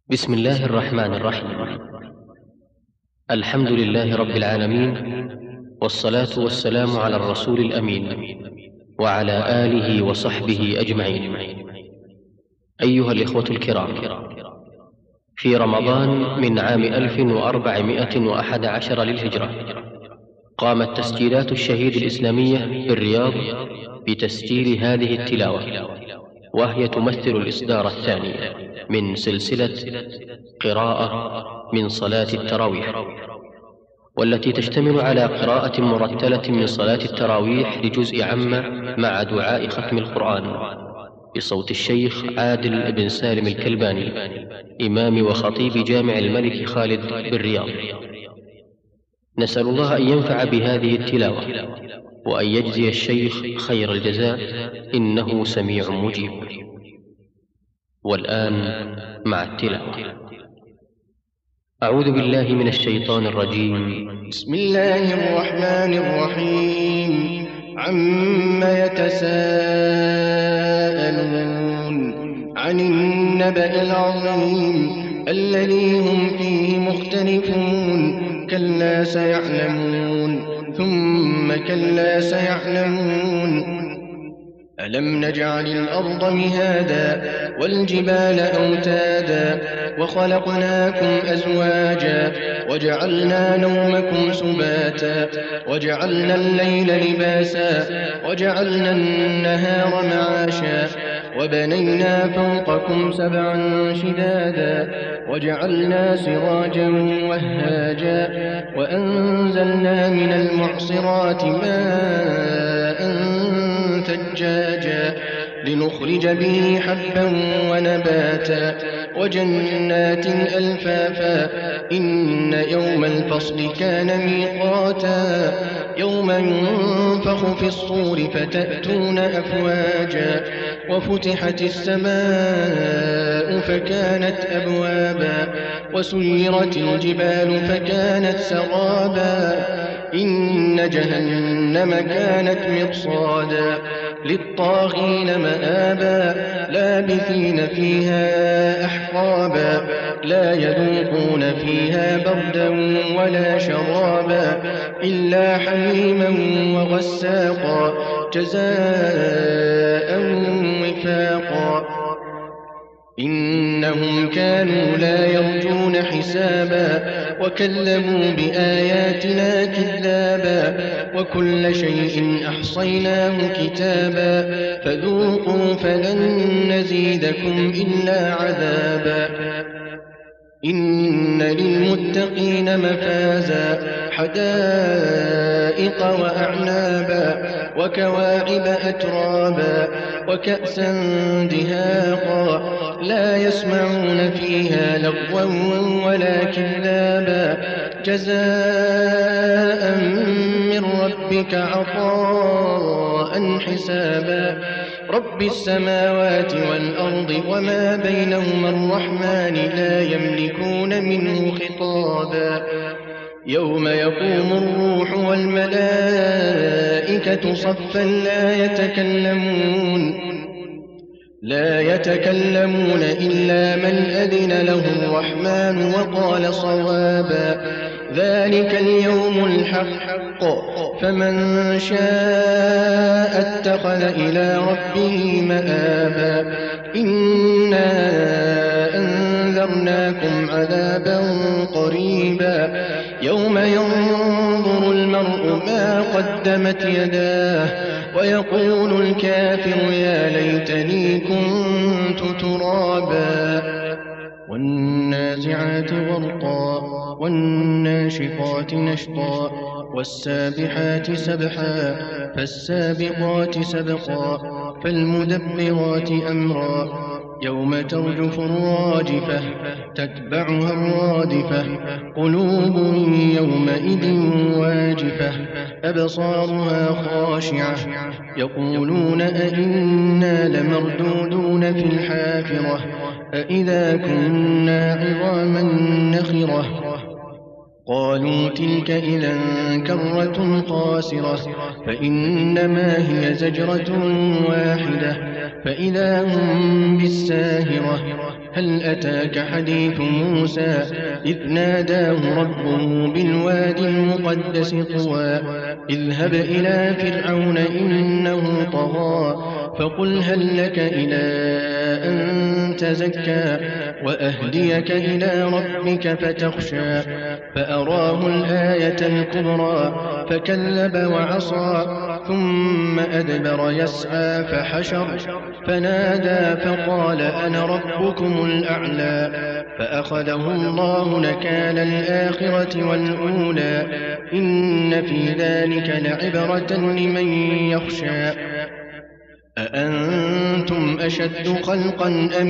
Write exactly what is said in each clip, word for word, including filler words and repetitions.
بسم الله الرحمن الرحيم. الحمد لله رب العالمين، والصلاة والسلام على الرسول الأمين وعلى آله وصحبه أجمعين. أيها الإخوة الكرام، في رمضان من عام ألف وأربعمائة وأحد عشر للهجرة قامت تسجيلات الشهيد الإسلامية بالرياض بتسجيل هذه التلاوة، وهي تمثل الإصدار الثاني من سلسلة قراءة من صلاة التراويح، والتي تشتمل على قراءة مرتلة من صلاة التراويح لجزء عامة مع دعاء ختم القرآن بصوت الشيخ عادل بن سالم الكلباني، إمام وخطيب جامع الملك خالد بالرياض. نسأل الله أن ينفع بهذه التلاوة وأن يجزي الشيخ خير الجزاء، إنه سميع مجيب. والآن مع التلاوة. أعوذ بالله من الشيطان الرجيم. بسم الله الرحمن الرحيم. عما يتساءلون عن النبأ العظيم الذي هم فيه مختلفون. كلا سيعلمون ثم كلا سيعلمون. ألم نجعل الأرض مهادا والجبال أوتادا وخلقناكم أزواجا وجعلنا نومكم سباتا وجعلنا الليل لباسا وجعلنا النهار معاشا وبنينا فوقكم سبعا شدادا وجعلنا سراجا وهاجا وأنزلنا من المعصرات ماء ثجاجا لنخرج به حبا ونباتا وجنات ألفافا. إن يوم الفصل كان ميقاتا. يوم ينفخ في الصور فتأتون أفواجا وفتحت السماء فكانت أبوابا وسيرت الجبال فكانت سرابا. إن جهنم كانت مرصادا للطاغين مآبا لابثين فيها أحقابا لا يذوقون فيها بردا ولا شرابا إلا حميما وغساقا جزاء وفاقا. إنهم كانوا لا يرجون حسابا وكذبوا بآياتنا كذابا وكل شيء أحصيناه كتابا فذوقوا فلن نزيدكم إلا عذابا. إن للمتقين مفازا حدائق وأعنابا وكواعب أترابا وكأسا دهاقا لا يسمعون فيها لغوا ولا كذابا جزاء من ربك عطاء حسابا. رب السماوات والأرض وما بينهما الرحمن لا يملكون منه خطابا. يوم يقوم الروح والملائكة صفا لا يتكلمون لا يتكلمون إلا من أذن له الرحمن وقال صوابا. ذلك اليوم الحق فمن شاء اتخذ إلى ربه مآبا. إنا أنذرناكم عذابا قريبا يوم ينظر المرء ما قدمت يداه ويقول الكافر يا ليتني كنت ترابا. والنازعات غرقا والناشطات نشطا والسابحات سبحا فالسابقات سبقا فالمدبرات أمرا. يوم ترجف الراجفة تتبعها الرادفة قلوب يومئذ واجفة أبصارها خاشعة يقولون أئنا لمردودون في الحافرة أئذا كنا عظاما نخرة. قالوا تلك إذا كرة خاسرة فإنما هي زجرة واحدة فإذا هم بالساهرة هل أتاك حديث موسى إذ ناداه ربه بالوادي المقدس طوى اذهب إلى فرعون إنه طغى فقل هل لك إلى أن تزكى وأهديك إلى ربك فتخشى فأراه الآية الكبرى فكذب وعصى ثم أدبر يسعى فحشر فنادى فقال أنا ربكم الأعلى فأخذه الله نكال الآخرة والأولى إن في ذلك لعبرة لمن يخشى أأنتم أشد خلقا أم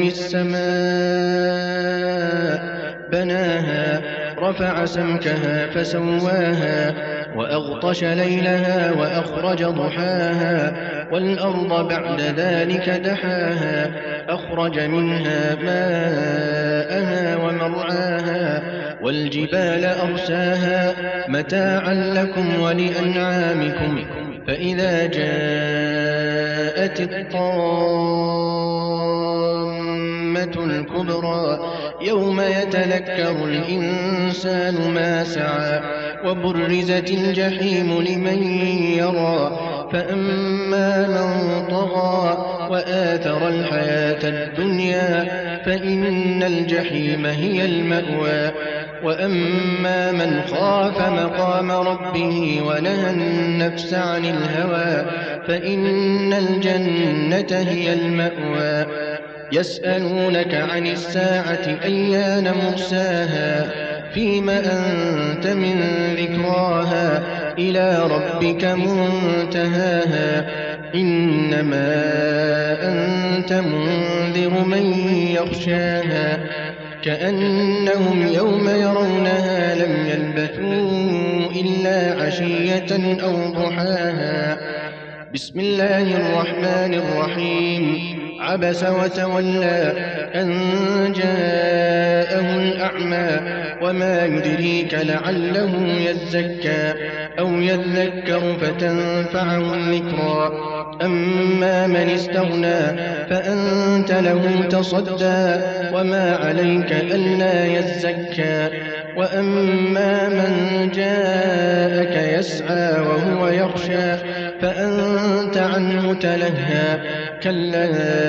السماء بناها رفع سمكها فسواها وأغطش ليلها وأخرج ضحاها والأرض بعد ذلك دحاها أخرج منها ماءها ومرعاها والجبال أرساها متاعا لكم ولأنعامكم فإذا جاءت الطامة الكبرى يوم يتذكر الإنسان ما سعى وبرزت الجحيم لمن يرى فأما من طغى وآثر الحياة الدنيا فإن الجحيم هي المأوى وأما من خاف مقام ربه ونهى النفس عن الهوى فإن الجنة هي المأوى يسألونك عن الساعة أيان مرساها فيم أنت من ذكراها إلى ربك منتهاها إنما أنت منذر من يخشاها كأنهم يوم يرونها لم يلبثوا إلا عشية أو ضحاها بسم الله الرحمن الرحيم عبس وتولى أن جاءه الأعمى وما يدريك لعله يزكى أو يذكر فتنفعه الذكرى أما من استغنى فأنت له تصدى وما عليك ألا يزكى وأما من جاءك يسعى وهو يخشى فأنت عنه تلهى كلا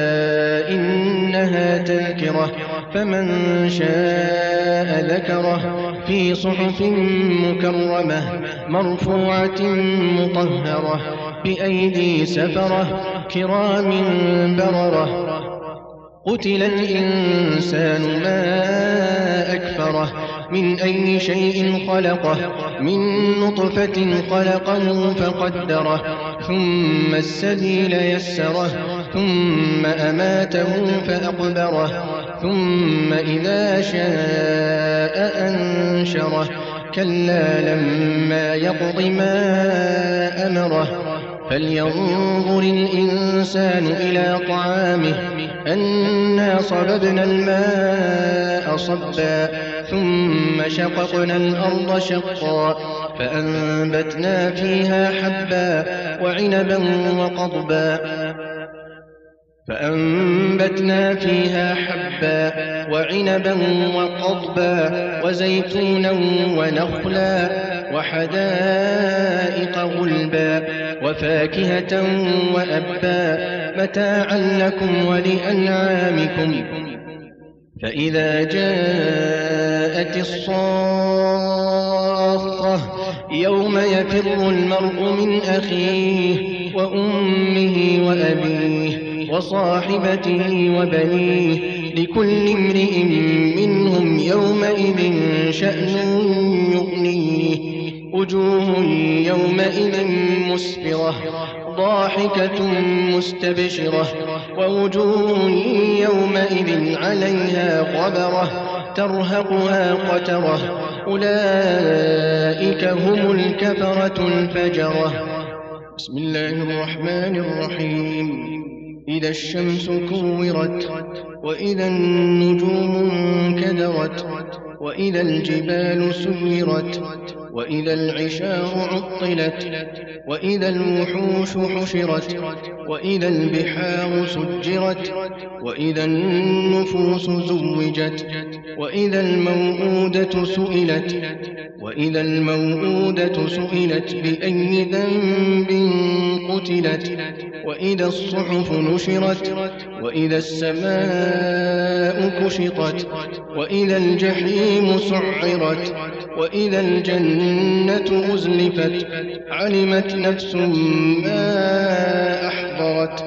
إنها تذكرة فمن شاء ذكره في صحف مكرمة مرفوعة مطهرة بأيدي سفرة كرام بررة قتل الإنسان ما أكفره من أي شيء خلقه من نطفة خلقه فقدره ثم السبيل يسره ثم أماته فأقبره ثم إذا شاء أنشره كلا لما يقض ما أمره فلينظر الإنسان إلى طعامه أنا صببنا الماء صبا ثم شققنا الأرض شقا فأنبتنا فيها حبا وعنبا وقضبا فأنبتنا فيها حبا وعنبا وقضبا وزيتونا ونخلا وحدائق غلبا وفاكهة وأبا متاعا لكم ولأنعامكم فإذا جاءت الصاخة يوم يفر المرء من أخيه وأمه وأبيه وصاحبته وبنيه لكل امرئ منهم يومئذ شأن يغنيه وجوه يومئذ مسفرة ضاحكة مستبشرة ووجوه يومئذ عليها غبرة ترهقها قترة أولئك هم الكفرة الفجرة بسم الله الرحمن الرحيم إذا الشمس كورت وإذا النجوم انكدرت وإذا الجبال سيرت وإذا العشار عطلت وإذا الوحوش حشرت وإذا البحار سجرت وإذا النفوس زوجت وإذا الموءودة سئلت وإذا الموءودة سئلت بأي ذنب قتلت وإذا الصحف نشرت وإذا السماء كشطت وإذا الجحيم سعرت وإذا الجنة أزلفت علمت نفس ما أحضرت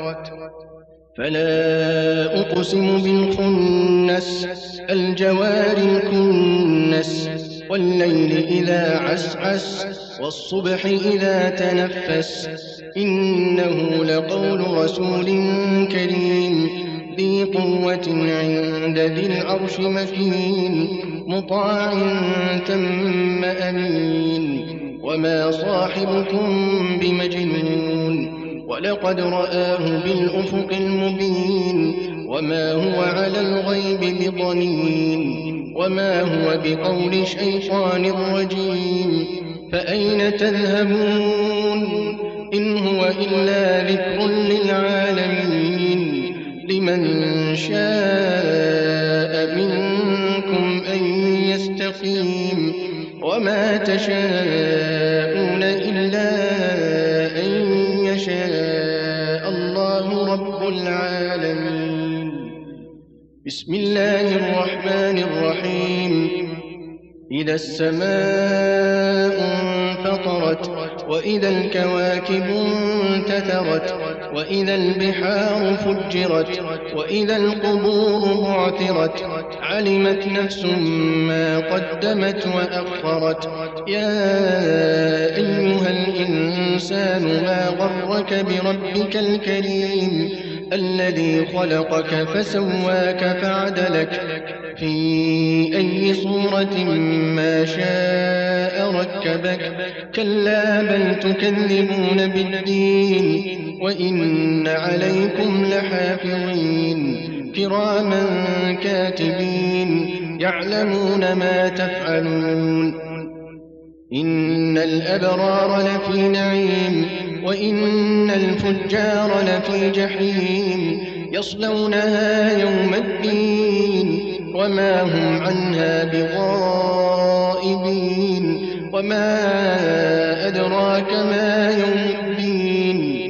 فلا أقسم بالخنس الجوار الكنس والليل إذا عسعس والصبح إذا تنفس إنه لقول رسول كريم ذي قوة عند ذي العرش مكين مطاع ثم أمين وما صاحبكم بمجنون ولقد رآه بالأفق المبين وما هو على الغيب بضنين وما هو بقول شيطان رجيم فأين تذهبون إن هو إلا ذكر للعالمين لمن شاء منكم أن يستقيم وما تشاءون إلا أن يشاء الله رب العالمين. بسم الله الرحمن الرحيم. إذا السماء انفطرت وإذا الكواكب انتثرت وإذا البحار فجرت وإذا القبور بعثرت علمت نفس ما قدمت وأخرت يا أيها الإنسان ما غرك بربك الكريم الذي خلقك فسواك فعدلك في أي صورة ما شاء ركبك كلا بل تكذبون بالدين وإن عليكم لحافظين كراما كاتبين يعلمون ما تفعلون إن الأبرار لفي نعيم وإن الفجار لفي جحيم يصلونها يوم الدين وما هم عنها بغائبين وما أدراك ما يوم الدين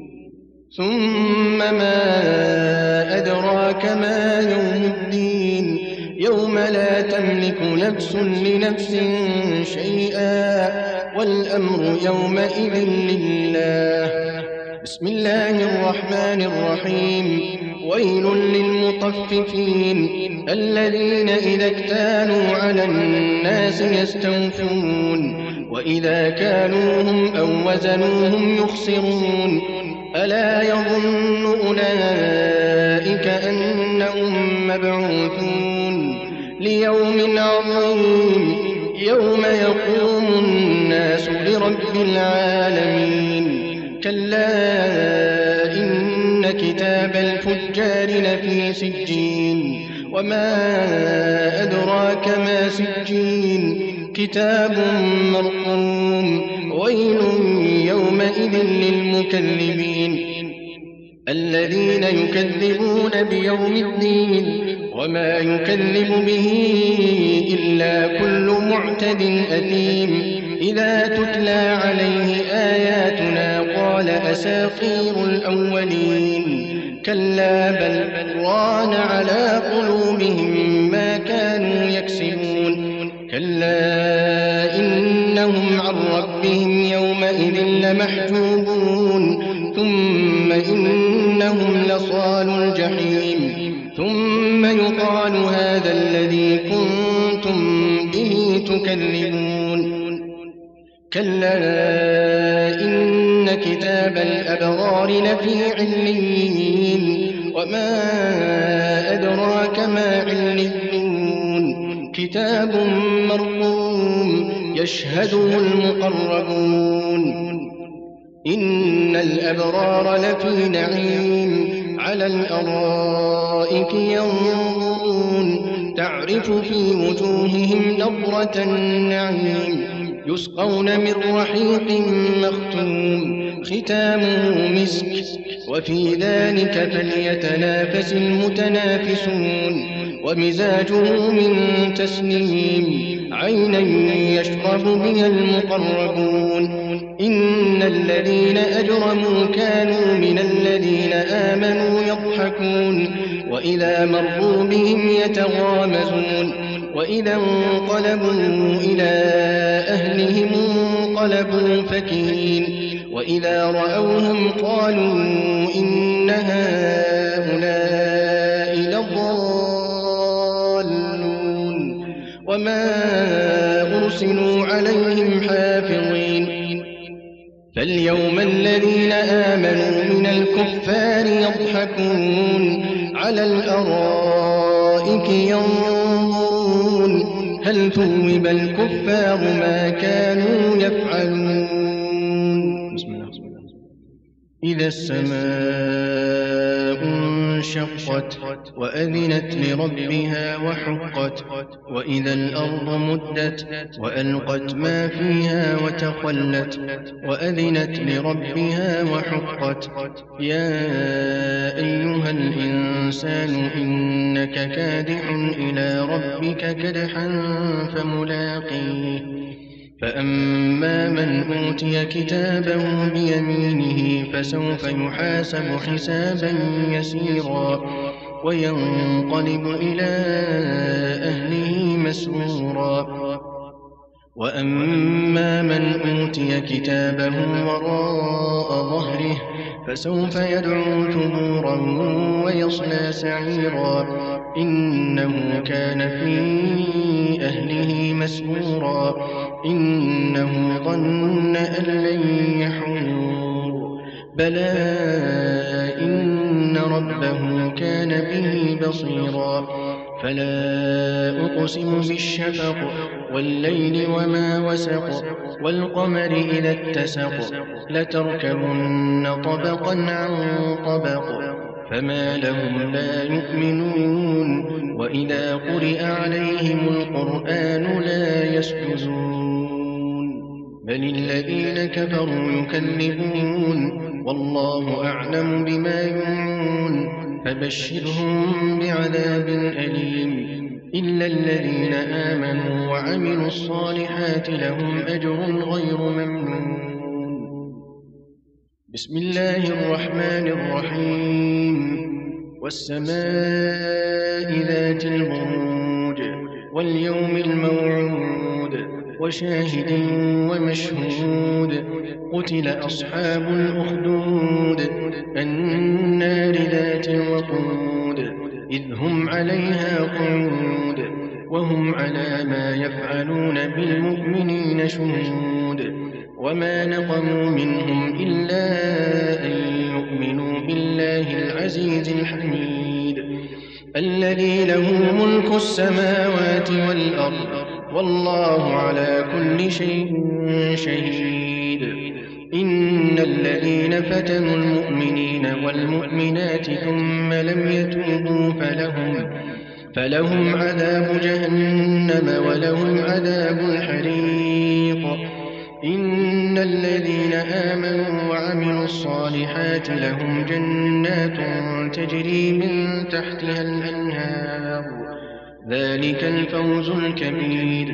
ثم ما أدراك ما يوم الدين يوم لا تملك نفس لنفس شيئا والأمر يومئذ لله. بسم الله الرحمن الرحيم. ويل للمطففين الذين إذا اكتالوا على الناس يستوفون وإذا كالوهم أو وزنوهم يخسرون ألا يظن أولئك أنهم مبعوثون ليوم عظيم يوم يقوم الناس لرب العالمين كلا إن كتاب الفجار لفي سجين وما أدراك ما سجين كتاب مرقوم ويل يومئذ للمكذبين الذين يكذبون بيوم الدين وما يكذب به إلا كل معتد أثيم إذا تتلى عليه آياتنا قال أساطير الأولين كلا بل ران على قلوبهم ما كانوا يكسبون كلا إنهم عن ربهم يومئذ لمحجوبون ثم إنهم لصالوا الجحيم ثم يقال هذا الذي كنتم به تكذبون كلا إن كتاب الأبرار لفي عليين وما أدراك ما عليون كتاب مرقوم يشهده المقربون إن الأبرار لفي نعيم على الأرائك ينظرون تعرف في وجوههم نضرة النعيم يسقون من رحيق مختوم ختامه مسك وفي ذلك فليتنافس المتنافسون ومزاجه من تسنيم عينا يشرب بها المقربون إن الذين أجرموا كانوا من الذين آمنوا يضحكون وإذا مروا بهم يتغامزون وإذا انقلبوا إلى أهلهم انقلبوا فكهين وإذا رأوهم قالوا إن هؤلاء لضالون وما أرسلوا عليهم حافظين فاليوم الذين آمنوا من الكفار يضحكون على الأرائك ينظرون هل ثوب الكفار ما كانوا يفعلون. بسم الله. إذا السماء انشقت وأذنت لربها وحقت وإذا الأرض مدت وألقت ما فيها وتخلت وأذنت لربها وحقت يا أيها الإنسان إنك كادح إلى ربك كدحا فملاقيه فأما من أوتي كتابه بيمينه فسوف يحاسب حسابا يسيرا وينقلب إلى أهله مسرورا وأما من أوتي كتابه وراء ظهره فسوف يدعو ثبورا ويصلى سعيرا إنه كان في أهله مسرورا إنه ظن أن لن يحور بلى إن ربه كان به بصيرا فلا أقسم بالشفق والليل وما وسق والقمر إذا اتسق لتركبن طبقا عن طبق فما لهم لا يؤمنون وإذا قرئ عليهم القرآن لا يسجدون بل الذين كفروا يكذبون والله أعلم بما يوعون فبشرهم بعذاب أليم إلا الذين آمنوا وعملوا الصالحات لهم أجر غير ممنون. بسم الله الرحمن الرحيم والسماء ذات البروج واليوم الموعود وشاهد ومشهود قتل أصحاب الأخدود النار ذات الوقود إذ هم عليها قعود وهم على ما يفعلون بالمؤمنين شهود وما نقموا منهم إلا أن يؤمنوا بالله العزيز الحميد الذي له ملك السماوات والأرض والله على كل شيء شهيد. إن الذين فتنوا المؤمنين والمؤمنات ثم لم يتوبوا فلهم فلهم عذاب جهنم ولهم عذاب الحريق. إن الذين آمنوا وعملوا الصالحات لهم جنات تجري من تحتها الأنهار ذلك الفوز الكبير.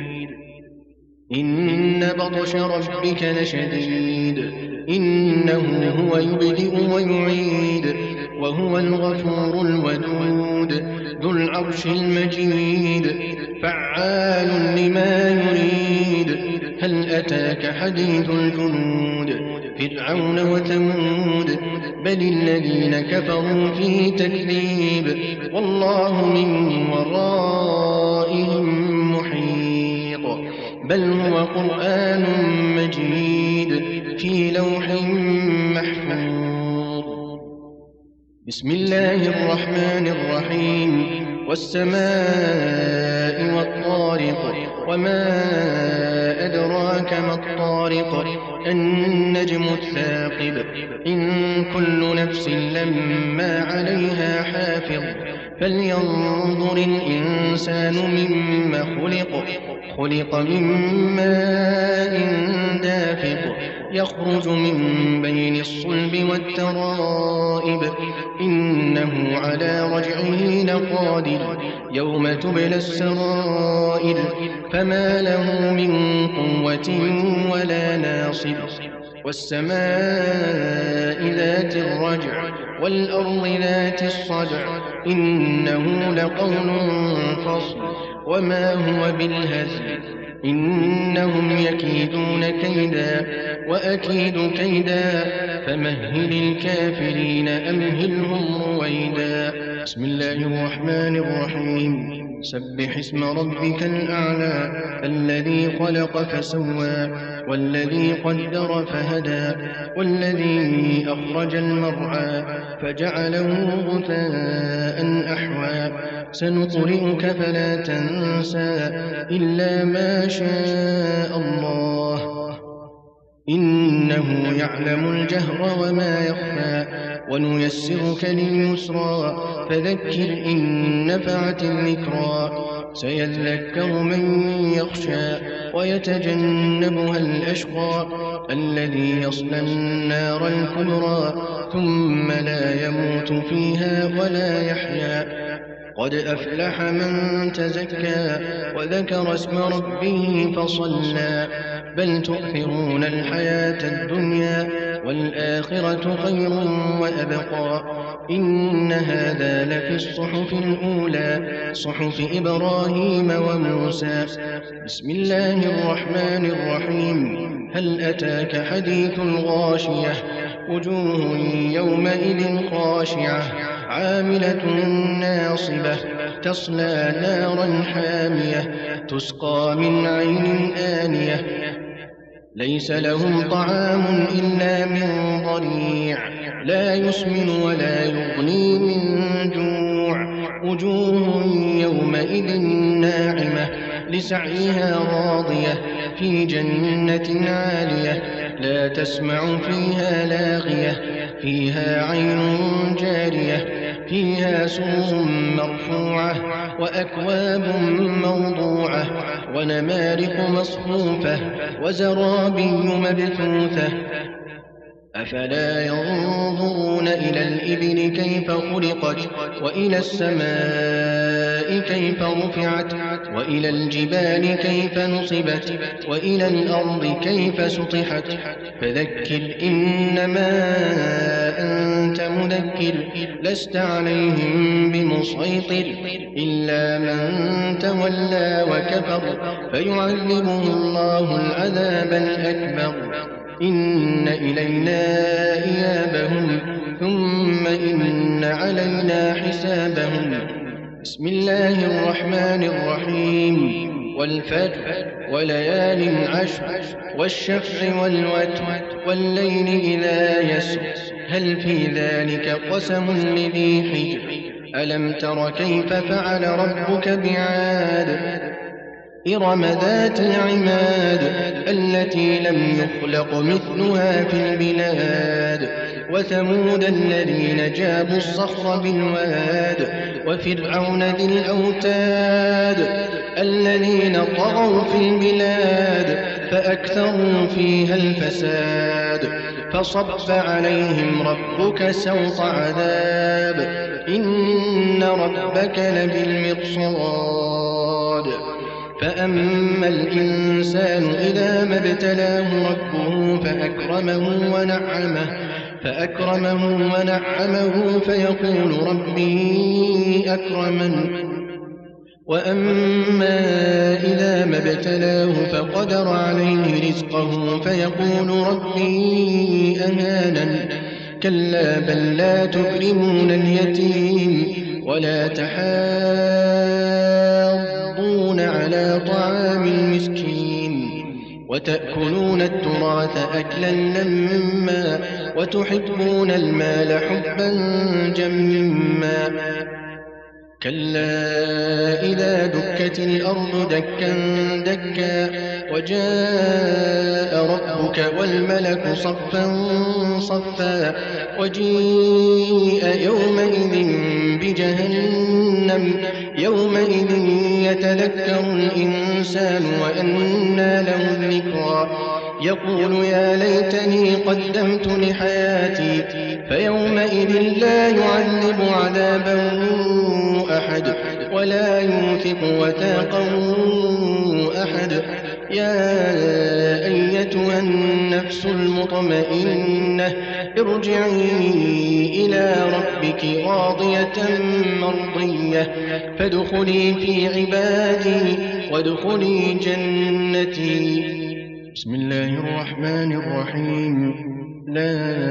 إن بطش ربك لشديد إنه هو يبدئ ويعيد وهو الغفور الودود ذو العرش المجيد فعال لما يريد. هل أتاك حديث الجنود فرعون وثمود بل الذين كفروا في تكذيب والله من ورائهم محيط بل هو قرآن مجيد في لوح محفوظ. بسم الله الرحمن الرحيم والسماء والطارق وما أدراك ما الطارق النجم الثاقب إن كل نفس لما عليها حافظ فلينظر الإنسان مما خلق خلق من ماء دافق يخرج من بين الصلب والترائب إنه على رجعه لقادر يوم تبلى السرائر فما له من قوة ولا ناصر والسماء ذات الرجع والأرض ذات الصدع إنه لقول فصل وما هو بالهزل إنهم يكيدون كيدا وأكيد كيدا فمهل الكافرين أمهلهم رويدا. بسم الله الرحمن الرحيم. سبح اسم ربك الأعلى الذي خلق فسوى والذي قدر فهدى والذي أخرج المرعى فجعله غثاء أحوى سنقرئك فلا تنسى إلا ما شاء الله إنه يعلم الجهر وما يخفى ونيسرك لليسرى فذكر إن نفعت الذكرى سيذكر من يخشى ويتجنبها الأشقى الذي يصلى النار الكبرى ثم لا يموت فيها ولا يحيا قد أفلح من تزكى وذكر اسم ربه فصلى بل تؤثرون الحياة الدنيا والآخرة خير وأبقى إن هذا لفي الصحف الأولى صحف إبراهيم وموسى. بسم الله الرحمن الرحيم. هل أتاك حديث الغاشية وجوه يومئذ خاشعة عاملة ناصبة تصلى نارا حامية تسقى من عين آنية ليس لهم طعام إلا من ضريع لا يسمن ولا يغني من جوع وجوه يومئذ ناعمة لسعيها راضية في جنة عالية لا تسمع فيها لاغية فيها عين جارية فيها سرر مرفوعة وأكواب موضوعة ونمارق مصفوفة وزرابي مبثوثة أفلا ينظرون إلى الإبل كيف خلقت وإلى السماء كيف رفعت وإلى الجبال كيف نصبت وإلى الأرض كيف سطحت فذكر إنما أنت مذكر لست عليهم بمسيطر إلا من تولى وكفر فيعذبه الله العذاب الأكبر إن إلينا إيابهم ثم إن علينا حسابهم. بسم الله الرحمن الرحيم. والفجر وليال عشر والشفع والوتر والليل إذا يسر هل في ذلك قسم لذي حجر ألم تر كيف فعل ربك بعاد إرم ذات العماد التي لم يخلق مثلها في البلاد وثمود الذين جابوا الصخر بالواد وفرعون ذي الأوتاد الذين طغوا في البلاد فأكثروا فيها الفساد فصب عليهم ربك سوط عذاب إن ربك لبالمرصاد فأما الإنسان إذا ما ابتلاه ربه فأكرمه ونعمه فأكرمه ونعمه فيقول ربي أكرمن وأما إذا ما ابتلاه فقدر عليه رزقه فيقول ربي أهانن كلا بل لا تكرمون اليتيم ولا تحاضون على طعام المسكين وتأكلون التراث أكلا لما وتحبون المال حبا جما كلا إذا دكت الأرض دكا دكا وجاء ربك والملك صفا صفا وجيء يومئذ جهنم يومئذ يتذكر الإنسان وأنى له الذكرى يقول يا ليتني قدمت لحياتي فيومئذ لا يعذب عذابه أحد ولا يوثق وثاقه أحد. يا أيتها النفس المطمئنة ارجعي إلى ربك راضية مرضية فادخلي في عبادي وادخلي جنتي. بسم الله الرحمن الرحيم. لا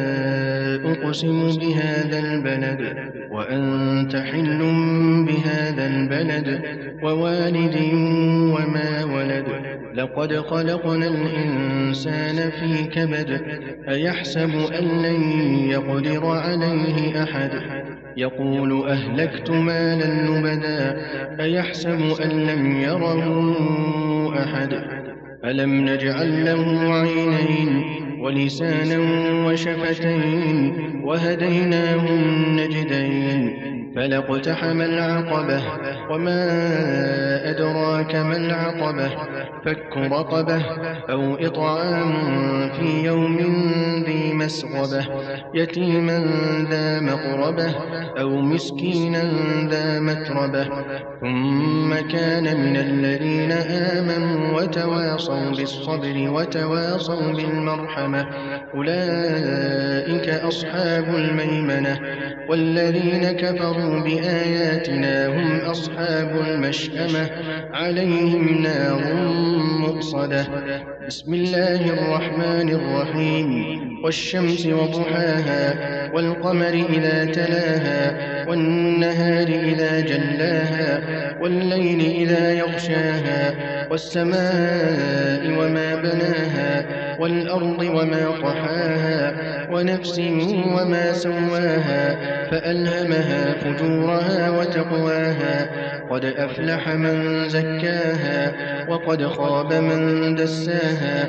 أقسم بهذا البلد وأنت حل بهذا البلد ووالد وما ولد لقد خلقنا الإنسان في كبد أيحسب أن لن يقدر عليه أحد يقول أهلكت مالا لبدا أيحسب أن لم يره أحد ألم نجعل له عينين ولسانا وشفتين وهديناه النجدين فلاقتحم العقبة وما أدراك ما العقبة فك رقبة أو إطعام في يوم ذي مسغبة يتيما ذا مقربة أو مسكينا ذا متربة ثم كان من الذين آمنوا وتواصوا بالصبر وتواصوا بالمرحمة أولئك أصحاب الميمنة والذين كفروا بآياتنا هم أصحاب المشأمة عليهم نار مؤصدة. بسم الله الرحمن الرحيم. والشمس وضحاها والقمر إذا تلاها والنهار إذا جلاها والليل إذا يغشاها والسماء وما بناها والأرض وما طحاها ونفس وما سواها فألهمها فجورها وتقواها قد أفلح من زكاها وقد خاب من دساها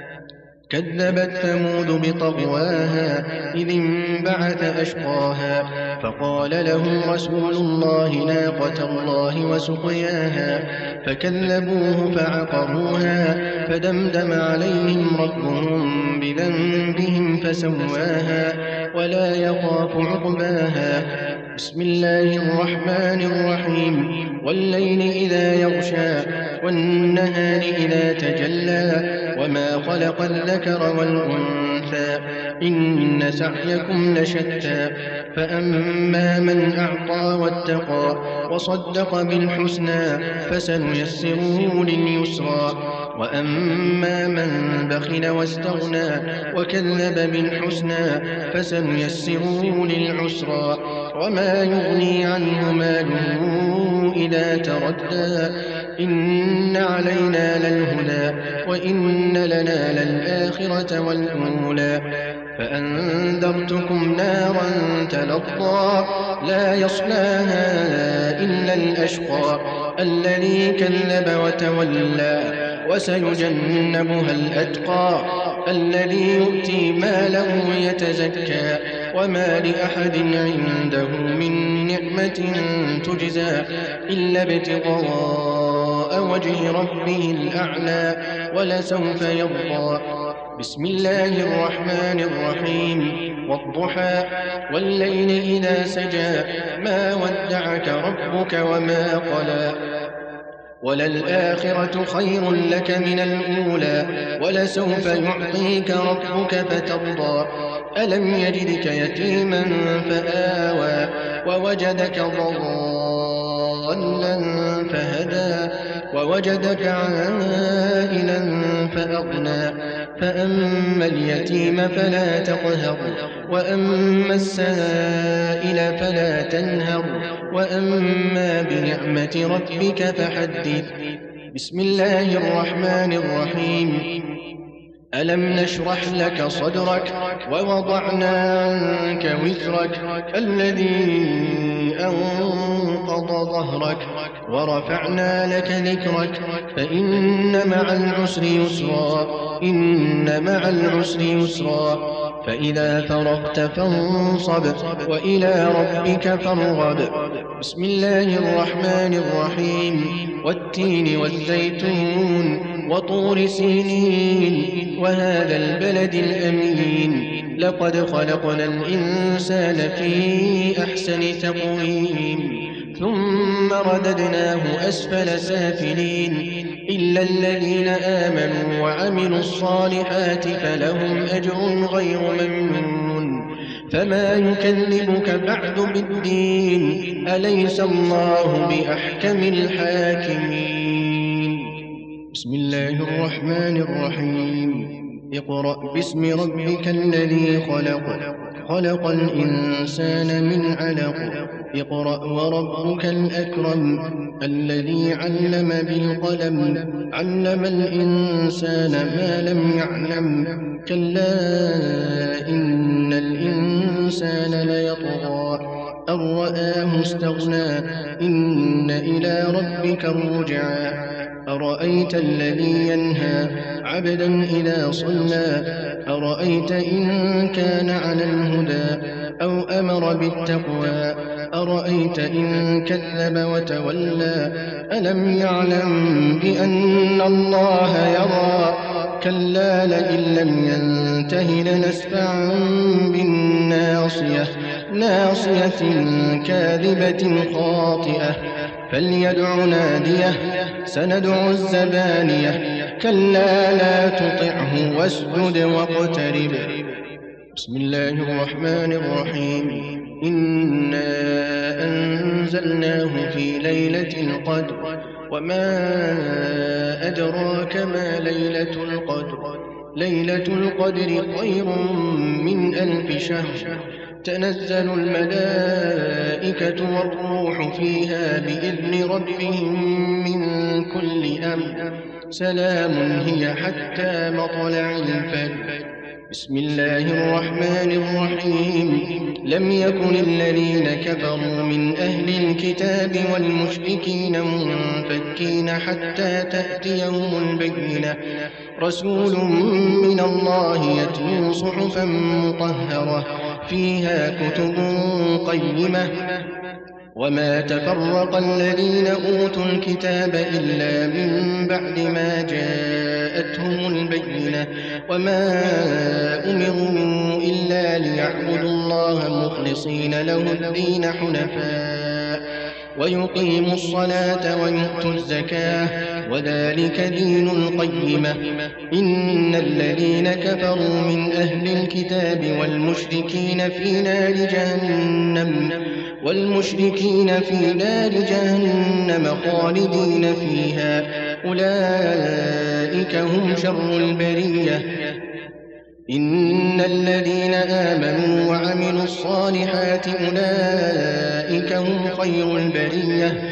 كذبت ثمود بطغواها إذ انبعث أشقاها فقال لهم رسول الله ناقة الله وسقياها فكذبوه فعقروها فدمدم عليهم ربهم بذنبهم فسواها ولا يخاف عقباها. بسم الله الرحمن الرحيم. والليل إذا يغشى والنهار إذا تجلى وما خلق الذكر والأنثى إن سعيكم لشتى فأما من أعطى واتقى وصدق بالحسنى فسنيسره لليسرى وأما من بخل واستغنى وكذب بالحسنى فسنيسره للعسرى وما يغني عنه ماله إذا تردى إن علينا للهدى وإن لنا للآخرة والأولى فأنذرتكم نارا تلظى لا يصلاها إلا الأشقى الذي كذب وتولى وسيجنبها الأتقى الذي يؤتي ماله يتزكى وما لأحد عنده من نعمة تجزى إلا ابتغاء وجه ربه الأعلى ولسوف يرضى. بسم الله الرحمن الرحيم. والضحى والليل إذا سجى ما ودعك ربك وما قلى وللآخرة خير لك من الأولى ولسوف يعطيك ربك فترضى ألم يجدك يتيما فآوى ووجدك ضالا فهدى ووجدك عائلا فأغنى فأما اليتيم فلا تقهر وأما السائل فلا تنهر وأما بنعمة ربك فحدث. بسم الله الرحمن الرحيم. ألم نشرح لك صدرك ووضعنا عنك وزرك الذي أنقض ظهرك ورفعنا لك ذكرك فإن مع العسر يسرا إن مع العسر يسرا فإذا فرغت فانصب وإلى ربك فارغب. بسم الله الرحمن الرحيم. والتين والزيتون وطور سينين وهذا البلد الأمين لقد خلقنا الإنسان في أحسن تقويم ثم رددناه أسفل سافلين إلا الذين آمنوا وعملوا الصالحات فلهم أجر غير ممنون. فما يكذبك بعد بالدين أليس الله بأحكم الحاكمين. بسم الله الرحمن الرحيم. اقرأ باسم ربك الذي خلق خلق الإنسان من علق اقرأ وربك الأكرم الذي علم بالقلم علم الإنسان ما لم يعلم كلا إن الإنسان ليطغى أن رآه استغنى إن إلى ربك الرجعى. أرأيت الذي ينهى عبدا إذا صلى أرأيت إن كان على الهدى أو أمر بالتقوى أرأيت إن كذب وتولى ألم يعلم بأن الله يرى كلا لئن لم ينته لنسفعا بالناصية ناصية كاذبة خاطئة فليدع ناديه سندع الزبانية كلا لا تطعه واسجد واقترب. بسم الله الرحمن الرحيم. إنا أنزلناه في ليلة القدر وما أدراك ما ليلة القدر ليلة القدر خير من ألف شهر تنزل الملائكة والروح فيها بإذن ربهم من كل أمر سلام هي حتى مطلع الفجر. بسم الله الرحمن الرحيم. لم يكن الذين كفروا من أهل الكتاب والمشركين منفكين حتى تأتيهم البينة رسول من الله يتلو صحفا مطهرة فيها كتب قيمة وما تفرق الذين أوتوا الكتاب إلا من بعد ما جاءتهم البينة وما أمروا إلا ليعبدوا الله مخلصين له الدين حنفاء ويقيموا الصلاة ويؤتوا الزكاة وذلك دين القيمة. إن الذين كفروا من أهل الكتاب والمشركين في نار جهنم والمشركين في نار جهنم خالدين فيها أولئك هم شر البرية. إن الذين آمنوا وعملوا الصالحات أولئك هم خير البرية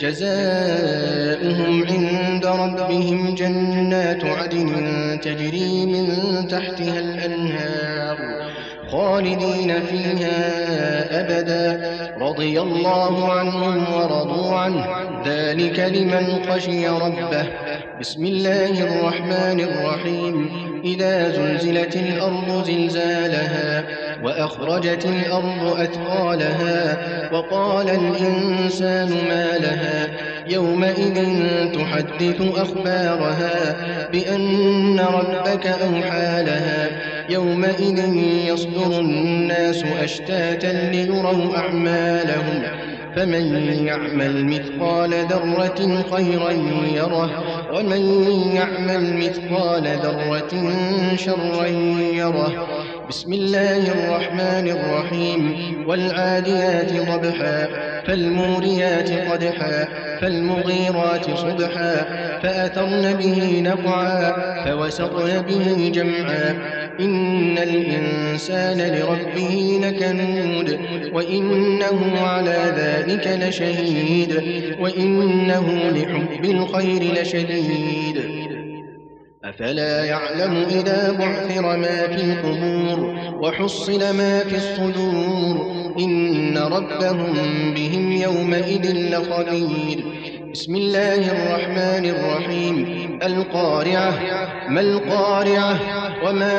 جزاؤهم عند ربهم جنات عدن تجري من تحتها الأنهار خالدين فيها أبدا رضي الله عنهم ورضوا عنه ذلك لمن خشي ربه. بسم الله الرحمن الرحيم. إذا زلزلت الأرض زلزالها وأخرجت الأرض أثقالها وقال الإنسان ما لها يومئذ تحدث أخبارها بأن ربك أوحى لها يومئذ يصدر الناس أشتاتا ليروا أعمالهم فمن يعمل مثقال ذرة خيرا يره ومن يعمل مثقال ذرة شرا يره. بسم الله الرحمن الرحيم. والعاديات ضبحا فالموريات قدحا فالمغيرات صبحا فأثرن به نقعا فوسطن به جمعا إن الإنسان لربه لكنود وإنه على ذلك لشهيد وإنه لحب الخير لشديد. أفلا يعلم إذا بعثر ما في القبور وحصل ما في الصدور إن ربهم بهم يومئذ لخبير. بسم الله الرحمن الرحيم القارعة ما القارعة وما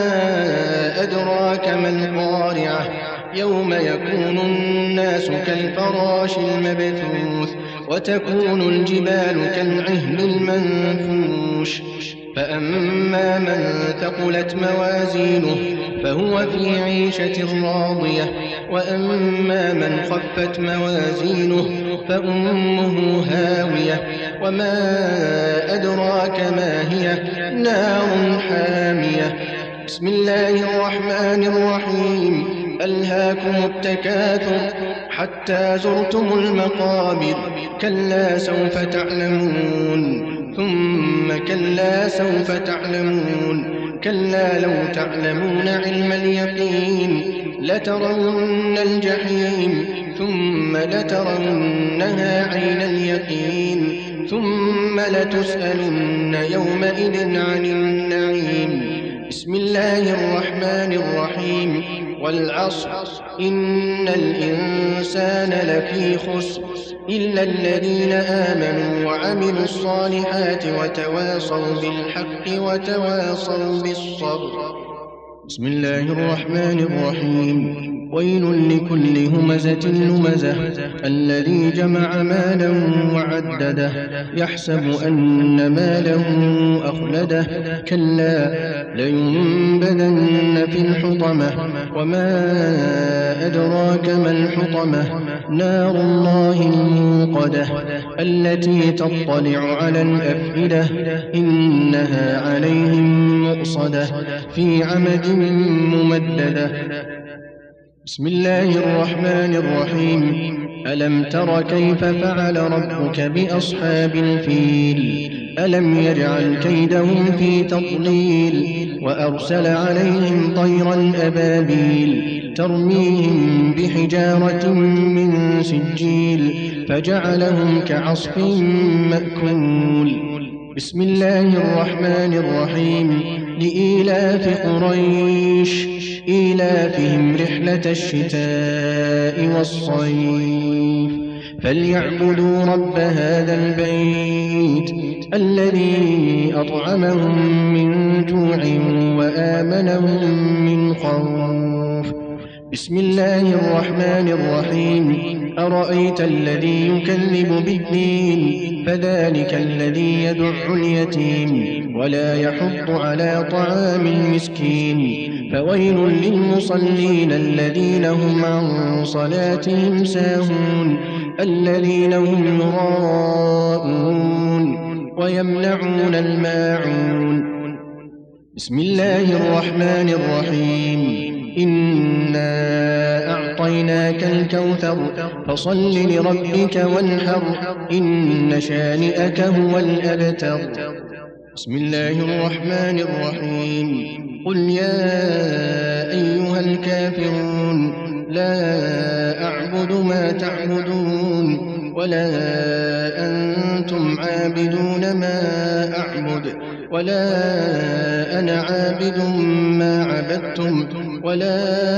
أدراك ما القارعة يوم يكون الناس كالفراش المبثوث وتكون الجبال كالعهن المنفوش فأما من ثقلت موازينه فهو في عيشة راضية وأما من خفت موازينه فأمه هاوية وما أدراك ما هي نار حامية بسم الله الرحمن الرحيم ألهاكم التكاثر حتى زرتم المقابر كلا سوف تعلمون ثم كلا سوف تعلمون كلا لو تعلمون علم اليقين لترون الجحيم ثم لترونها عين اليقين ثم لتسألن يومئذ عن النعيم بسم الله الرحمن الرحيم والعصر إن الإنسان لفي خسر إلا الذين آمنوا وعملوا الصالحات وتواصوا بالحق وتواصوا بالصبر بسم الله الرحمن الرحيم ويل لكل همزة لمزة الذي جمع مالا وعدده يحسب أن ماله أخلده كلا لينبذن في الحطمة وما أدراك ما الحطمة نار الله الموقدة التي تطلع على الأفئدة إنها عليهم مؤصدة في عمد ممددة بسم الله الرحمن الرحيم ألم تر كيف فعل ربك بأصحاب الفيل ألم يجعل كيدهم في تضليل وأرسل عليهم طيرا أبابيل ترميهم بحجارة من سجيل فجعلهم كعصف مأكول بسم الله الرحمن الرحيم لإيلاف قريش إيلافهم رحلة الشتاء والصيف فليعبدوا رب هذا البيت الذي أطعمهم من جوع وآمنهم من خوف بسم الله الرحمن الرحيم أرأيت الذي يكذب بالدين فذلك الذي يدع اليتيم ولا يحض على طعام المسكين فويل للمصلين الذين هم عن صلاتهم ساهون الذين هم يراءون ويمنعون الماعون بسم الله الرحمن الرحيم إنا أعطيناك الكوثر فصل لربك وانحر إن شانئك هو الأبتر بسم الله الرحمن الرحيم قل يا أيها الكافرون لا أعبد ما تعبدون ولا أنتم عابدون ما أعبد ولا أنا عابد ما عبدتم ولا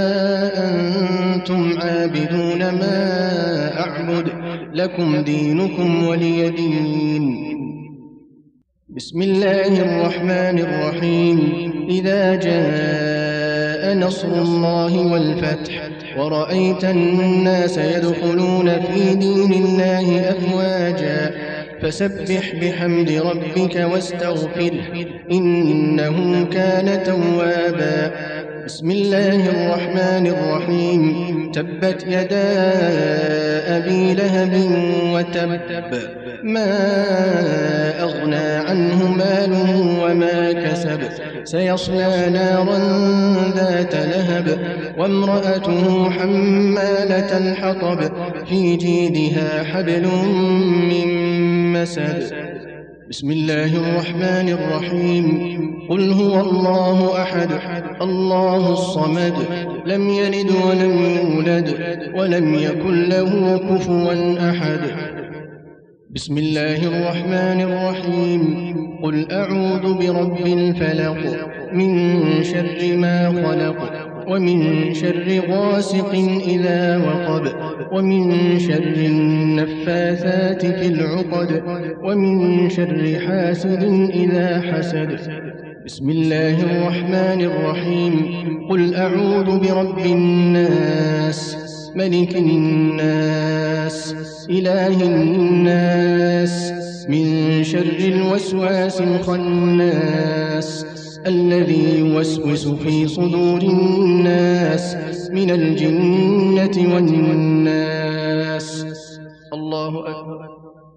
أنتم عابدون ما أعبد لكم دينكم ولي دين بسم الله الرحمن الرحيم إذا جاء نصر الله والفتح ورأيت الناس يدخلون في دين الله أفواجا فسبح بحمد ربك واستغفره إنه كان توابا بسم الله الرحمن الرحيم تبت يدا أبي لهب وتب ما أغنى عنه ماله وما كسب سيصلى نارا ذات لهب وامرأته حمالة الحطب في جيدها حبل من مسد بسم الله الرحمن الرحيم قل هو الله أحد الله الصمد لم يلد ولم يولد ولم يكن له كفوا أحد بسم الله الرحمن الرحيم قل أعوذ برب الفلق من شر ما خلق ومن شر غاسق إذا وقب ومن شر النفاثات في العقد ومن شر حاسد إذا حسد. بسم الله الرحمن الرحيم. قل أعوذ برب الناس ملك الناس إله الناس من شر الوسواس الخناس الذي يوسوس في صدور الناس من الجنة والناس. الله أكبر.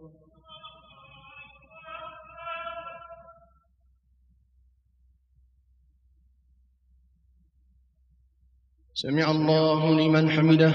سمع الله لمن حمده.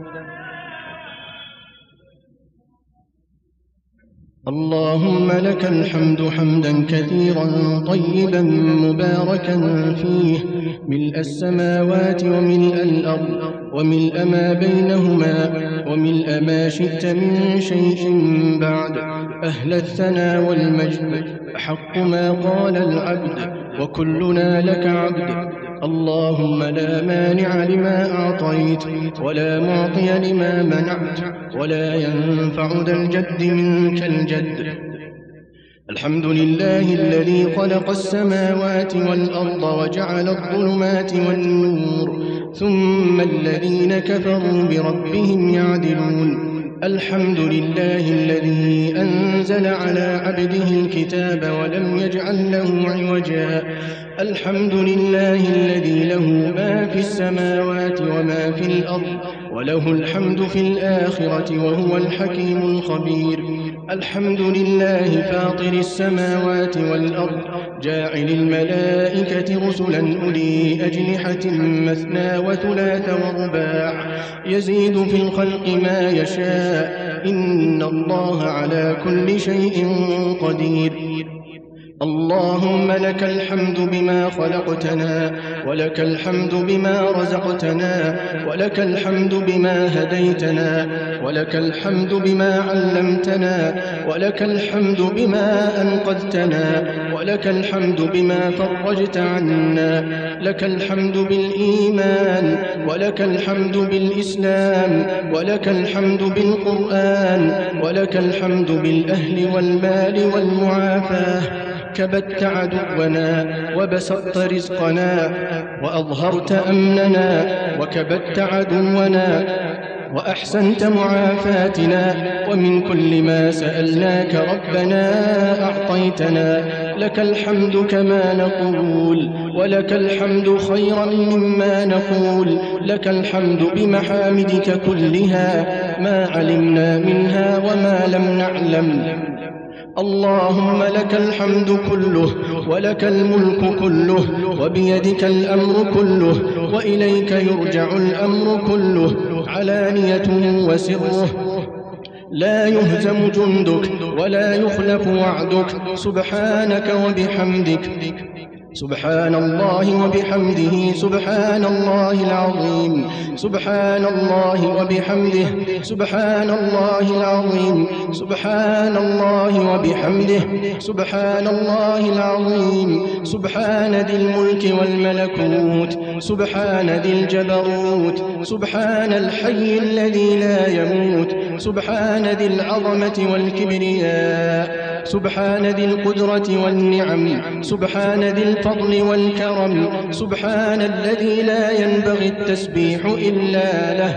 اللهم لك الحمد حمدا كثيرا طيبا مباركا فيه ملء السماوات وملء الأرض وملء ما بينهما وملء ما شئت من شيء بعد. أهل الثناء والمجد أحق ما قال العبد وكلنا لك عبد. اللهم لا مانع لما أعطيت ولا معطي لما منعت ولا ينفع ذا الجد منك الجد. الحمد لله الذي خلق السماوات والأرض وجعل الظلمات والنور ثم الذين كفروا بربهم يعدلون. الحمد لله الذي أنزل على عبده الكتاب ولم يجعل له عوجا. الحمد لله الذي له ما في السماوات وما في الأرض وله الحمد في الآخرة وهو الحكيم الخبير. الحمد لله فاطر السماوات والأرض جاعل الملائكة رسلا أولي أجنحة مثنى وثلاث ورباع يزيد في الخلق ما يشاء إن الله على كل شيء قدير. اللهم لك الحمد بما خلقتنا ولك الحمد بما رزقتنا ولك الحمد بما هديتنا ولك الحمد بما علمتنا ولك الحمد بما أنقذتنا ولك الحمد بما فرجت عنا. لك الحمد بالإيمان ولك الحمد بالإسلام ولك الحمد بالقرآن ولك الحمد بالأهل والمال والمعافاة. كبت عدونا وبسطت رزقنا وأظهرت أمننا وكبت عدونا وأحسنت معافاتنا ومن كل ما سألناك ربنا أعطيتنا. لك الحمد كما نقول ولك الحمد خيرا مما نقول. لك الحمد بمحامدك كلها ما علمنا منها وما لم نعلم. اللهم لك الحمد كله ولك الملك كله وبيدك الأمر كله وإليك يرجع الأمر كله علانيته وسره. لا يهزم جندك ولا يخلف وعدك. سبحانك وبحمدك. سبحان الله وبحمده سبحان الله العظيم. سبحان الله وبحمده سبحان الله العظيم. سبحان الله وبحمده سبحان الله العظيم. سبحان ذي الملك والملكوت سبحان ذي الجبروت سبحان الحي الذي لا يموت. سبحان ذي العظمة والكبرياء سبحان ذي القدرة والنعم سبحان ذي الفضل والكرم. سبحان الذي لا ينبغي التسبيح إلا له.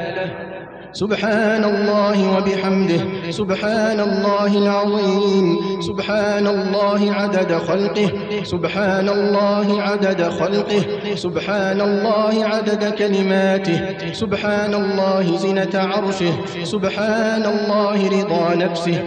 سبحان الله وبحمده سبحان الله العظيم. سبحان الله عدد خلقه سبحان الله عدد خلقه. سبحان الله عدد كلماته. سبحان الله زنة عرشه. سبحان الله رضا نفسه.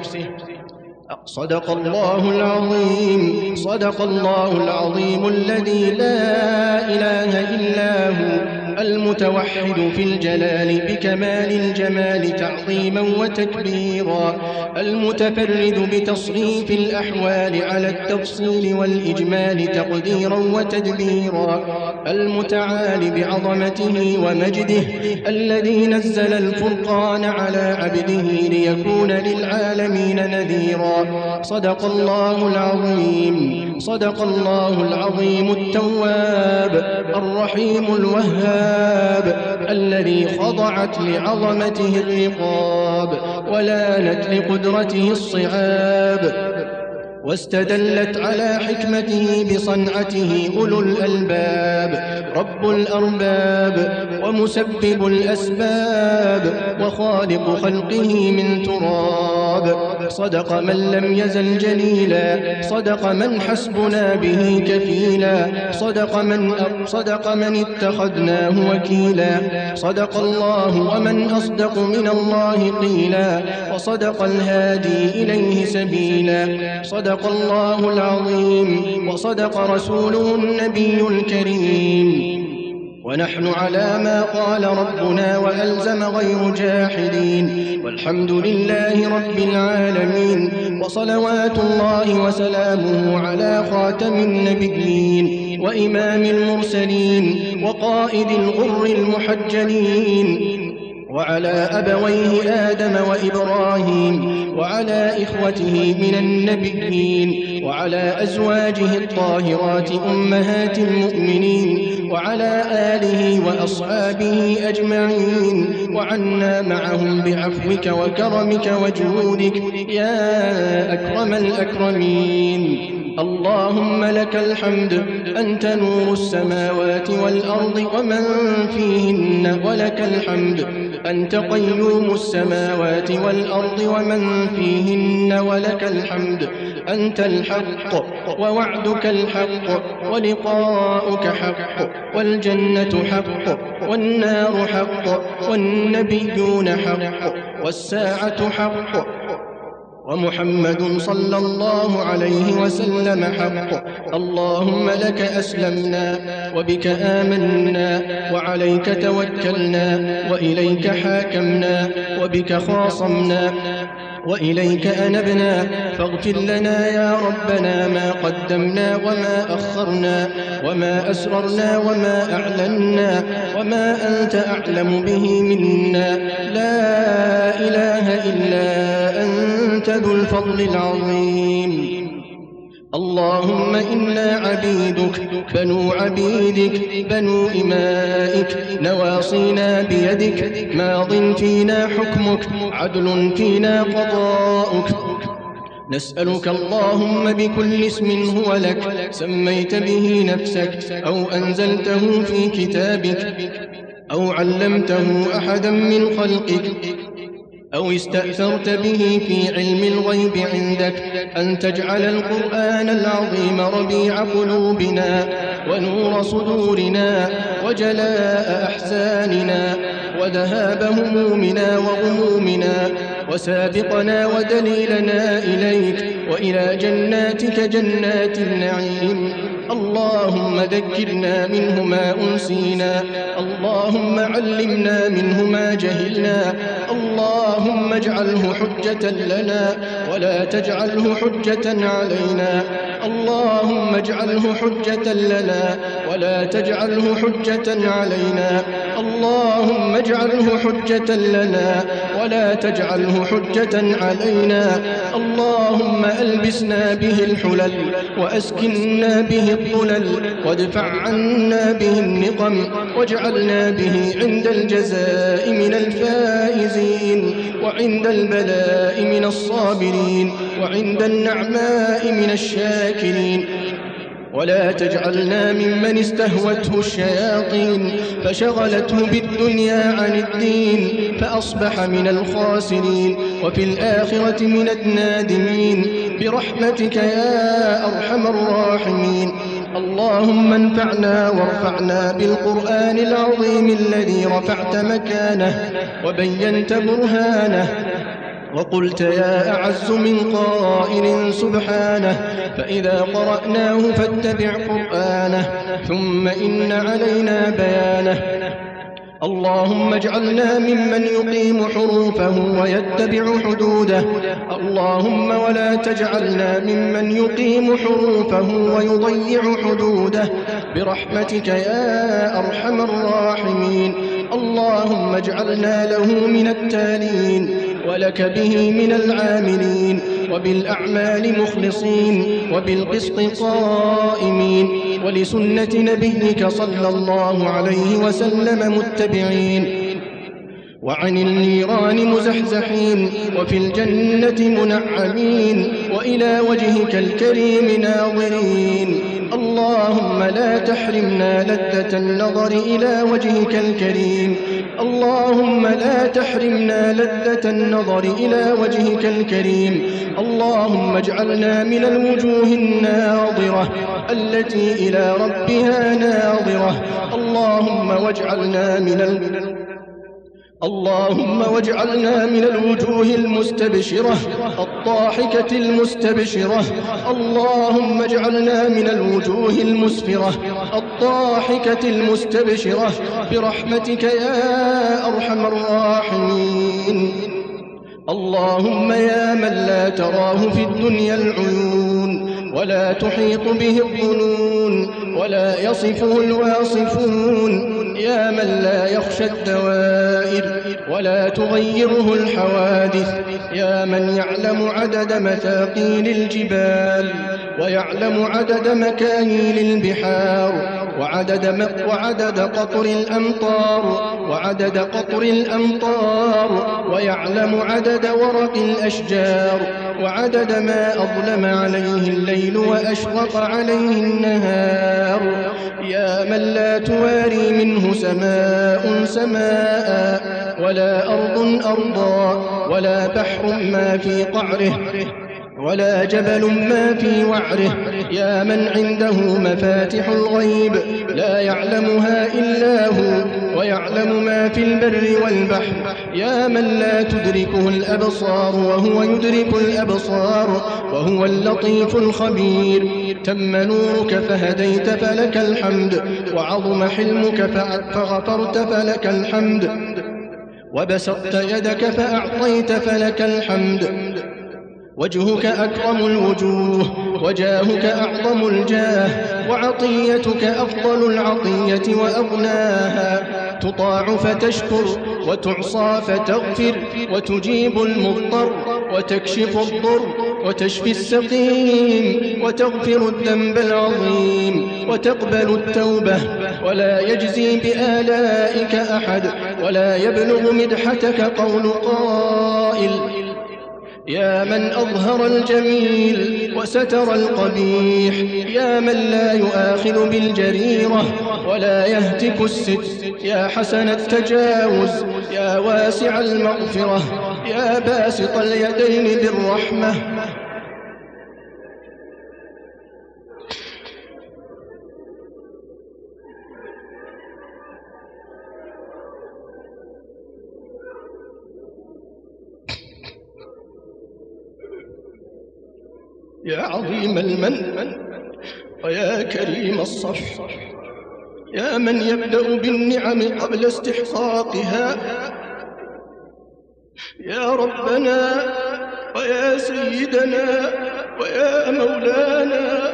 صدق الله العظيم. صدق الله العظيم الذي لا إله إلا هو المتوحد في الجلال بكمال الجمال تعظيما وتكبيرا. المتفرد بتصريف الأحوال على التفصيل والإجمال تقديرا وتدبيرا. المتعال بعظمته ومجده الذي نزل الفرقان على عبده ليكون للعالمين نذيرا. صدق الله العظيم. صدق الله العظيم التواب الرحيم الوهاب الذي خضعت لعظمته الرقاب ولانت لقدرته الصعاب واستدلت على حكمته بصنعته أولو الألباب رب الأرباب ومسبب الأسباب وخالق خلقه من تراب صدق من لم يزل جليلا صدق من حسبنا به كفيلا صدق من صدق من اتخذناه وكيلا صدق الله ومن أصدق من الله قيلا وصدق الهادي إليه سبيلا صدق الله العظيم وصدق رسوله النبي الكريم ونحن على ما قال ربنا وألزم غير جاحدين والحمد لله رب العالمين وصلوات الله وسلامه على خاتم النبيين وإمام المرسلين وقائد الغر المحجلين وعلى أبويه آدم وإبراهيم وعلى إخوته من النبيين وعلى أزواجه الطاهرات أمهات المؤمنين وعلى آله وأصحابه أجمعين وعنا معهم بعفوك وكرمك وجودك يا أكرم الأكرمين اللهم لك الحمد أنت نور السماوات والأرض ومن فيهن ولك الحمد أنت قيوم السماوات والأرض ومن فيهن ولك الحمد أنت الحق ووعدك الحق ولقاؤك حق والجنة حق والنار حق والنبيون حق والساعة حق ومحمد صلى الله عليه وسلم حق اللهم لك أسلمنا وبك آمنا وعليك توكلنا وإليك حاكمنا وبك خاصمنا وإليك أنبنا فاغفر لنا يا ربنا ما قدمنا وما أخرنا وما أسررنا وما أعلنا وما أنت أعلم به منا لا إله إلا أنت ذو الفضل العظيم اللهم إنا عبيدك بنو عبيدك بنو إمائك نواصينا بيدك ماض فينا حكمك عدل فينا قضاؤك نسألك اللهم بكل اسم هو لك سميت به نفسك أو أنزلته في كتابك أو علمته أحدا من خلقك أو استأثرت به في علم الغيب عندك أن تجعل القرآن العظيم ربيع قلوبنا ونور صدورنا وجلاء أحزاننا وذهاب همومنا وغمومنا وسابقنا ودليلنا إليك وإلى جناتك جنات النعيم اللهم ذكرنا منه ما أنسينا اللهم علمنا منه ما جهلنا اللهم اجعله حجة لنا ولا تجعله حجة علينا اللهم اجعله حجة لنا ولا تجعله حجة علينا اللهم اجعله حجة لنا ولا تجعله حجة علينا اللهم ألبسنا به الحلل وأسكننا به الظلل وادفع عنا به النقم واجعلنا به عند الجزاء من الفائزين وعند البلاء من الصابرين وعند النعماء من الشاكرين ولا تجعلنا ممن استهوته الشياطين فشغلته بالدنيا عن الدين فأصبح من الخاسرين وفي الآخرة من النادمين برحمتك يا أرحم الراحمين اللهم انفعنا وارفعنا بالقرآن العظيم الذي رفعت مكانه وبينت برهانه وقلت يا أعز من قائل سبحانه فإذا قرأناه فاتبع قرآنه ثم إن علينا بيانه اللهم اجعلنا ممن يقيم حروفه ويتبع حدوده اللهم ولا تجعلنا ممن يقيم حروفه ويضيع حدوده برحمتك يا أرحم الراحمين اللهم اجعلنا له من التالين ولك به من العاملين وبالأعمال مخلصين وبالقسط قائمين ولسنة نبيك صلى الله عليه وسلم متبعين وعن النيران مزحزحين وفي الجنة منعمين وإلى وجهك الكريم ناظرين. اللهم لا تحرمنا لذة النظر إلى وجهك الكريم اللهم لا تحرمنا لذة النظر إلى وجهك الكريم. اللهم اجعلنا من الوجوه الناظرة التي إلى ربها ناظرة. اللهم واجعلنا من ال... اللهم واجعلنا من الوجوه المستبشرة الضاحكة المستبشرة. اللهم اجعلنا من الوجوه المسفرة الضاحكة المستبشرة برحمتك يا أرحم الراحمين. اللهم يا من لا تراه في الدنيا العيون ولا تحيط به الظنون ولا يصفه الواصفون، يا من لا يخشى الدوائر ولا تغيره الحوادث، يا من يعلم عدد مثاقيل الجبال ويعلم عدد مكاييل البحار وعدد, وعدد قطر الأمطار وعدد قطر الأمطار ويعلم عدد ورق الأشجار وعدد ما أظلم عليه الليل وأشرق عليه النهار، يا من لا تواري منه سماء سماء ولا أرض أرضا ولا بحر ما في قعره ولا جبل ما في وعره، يا من عنده مفاتح الغيب لا يعلمها إلا هو ويعلم ما في البر والبحر، يا من لا تدركه الأبصار وهو يدرك الأبصار وهو اللطيف الخبير. تم نورك فهديت فلك الحمد، وعظم حلمك فغفرت فلك الحمد، وبسطت يدك فأعطيت فلك الحمد. وجهك أكرم الوجوه وجاهك أعظم الجاه وعطيتك أفضل العطية وأغناها، تطاع فتشكر وتعصى فتغفر وتجيب المضطر وتكشف الضر وتشفي السقيم وتغفر الذنب العظيم وتقبل التوبة، ولا يجزي بآلائك أحد ولا يبلغ مدحتك قول قائل. يا من أظهر الجميل وستر القبيح، يا من لا يؤاخذ بالجريرة ولا يهتك الستر، يا حسن التجاوز يا واسع المغفرة يا باسط اليدين بالرحمة. يا عظيم المن ويا كريم الصف، يا من يبدأ بالنعم قبل استحقاقها، يا ربنا ويا سيدنا ويا مولانا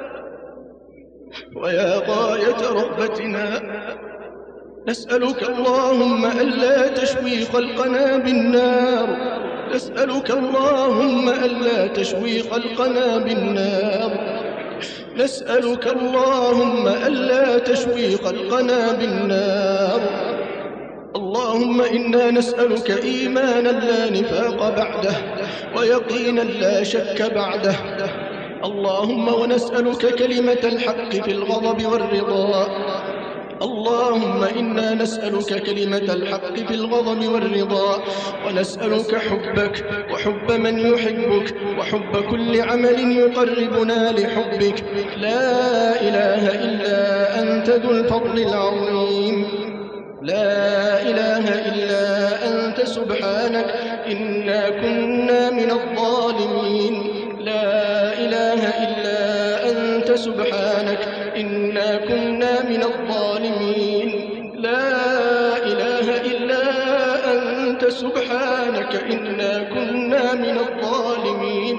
ويا غاية رغبتنا، نسألك اللهم ألا تشوي خلقنا بالنار، نسألك اللهم ألا تشوي خلقنا بالنار، نسألك اللهم ألا تشوي خلقنا بالنار. اللهم إنا نسألك إيمانا لا نفاق بعده ويقينا لا شك بعده. اللهم ونسألك كلمة الحق في الغضب والرضا. اللهم إنا نسألك كلمة الحق في الغضب والرضا، ونسألك حبك وحب من يحبك وحب كل عمل يقربنا لحبك. لا إله إلا أنت ذو الفضل العظيم، لا إله إلا أنت سبحانك إنا كنا من الظالمين، لا إله إلا أنت سبحانك إنا كنا من الظالمين، لا إله إلا أنت سبحانك إنا كنا من الظالمين.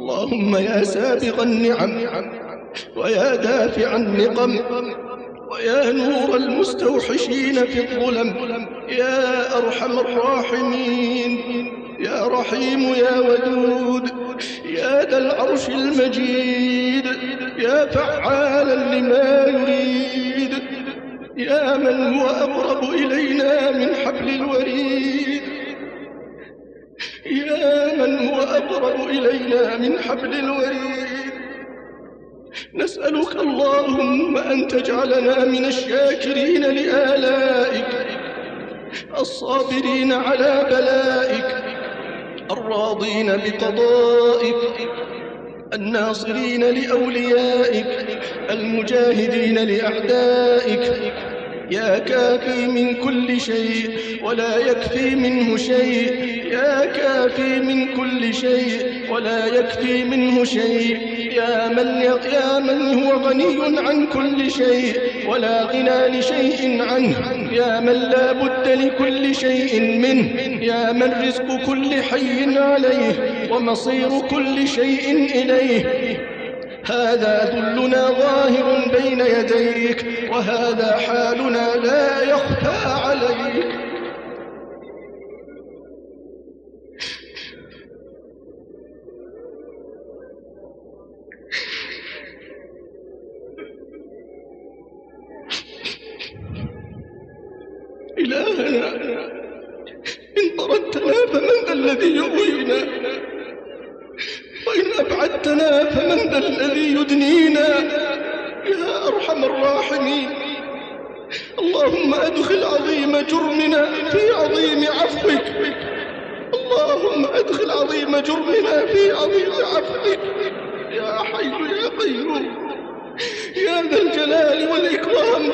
اللهم يا سابغ النعم ويا دافع النقم ويا نور المستوحشين في الظلم، يا أرحم الراحمين، يا رحيم يا ودود، يا ذا العرش المجيد، يا فعالا لما يريد، يا من هو أقرب إلينا من حبل الوريد، يا من هو أقرب إلينا من حبل الوريد. نسألك اللهم أن تجعلنا من الشاكرين لآلائك، الصابرين على بلائك، الراضين بقضائك، الناصرين لأوليائك، المجاهدين لأعدائك. يا كافي من كل شيء ولا يكفي منه شيء، يا كافي من كل شيء ولا يكفي منه شيء، يا من, يا من هو غني عن كل شيء ولا غنى لشيء عنه، يا من لا بد لكل شيء منه، يا من رزق كل حي عليه ومصير كل شيء إليه. هذا ذلنا ظاهر بين يديك، وهذا حالنا لا يخفى عليك. إلهنا إن طردتنا فمن ذا الذي يؤوينا، وإن أبعدتنا فمن ذا الذي يدنينا، يا أرحم الراحمين. اللهم أدخل عظيم جرمنا في عظيم عفوك، اللهم أدخل عظيم جرمنا في عظيم عفوك، يا حي يا قيوم يا ذا الجلال والإكرام،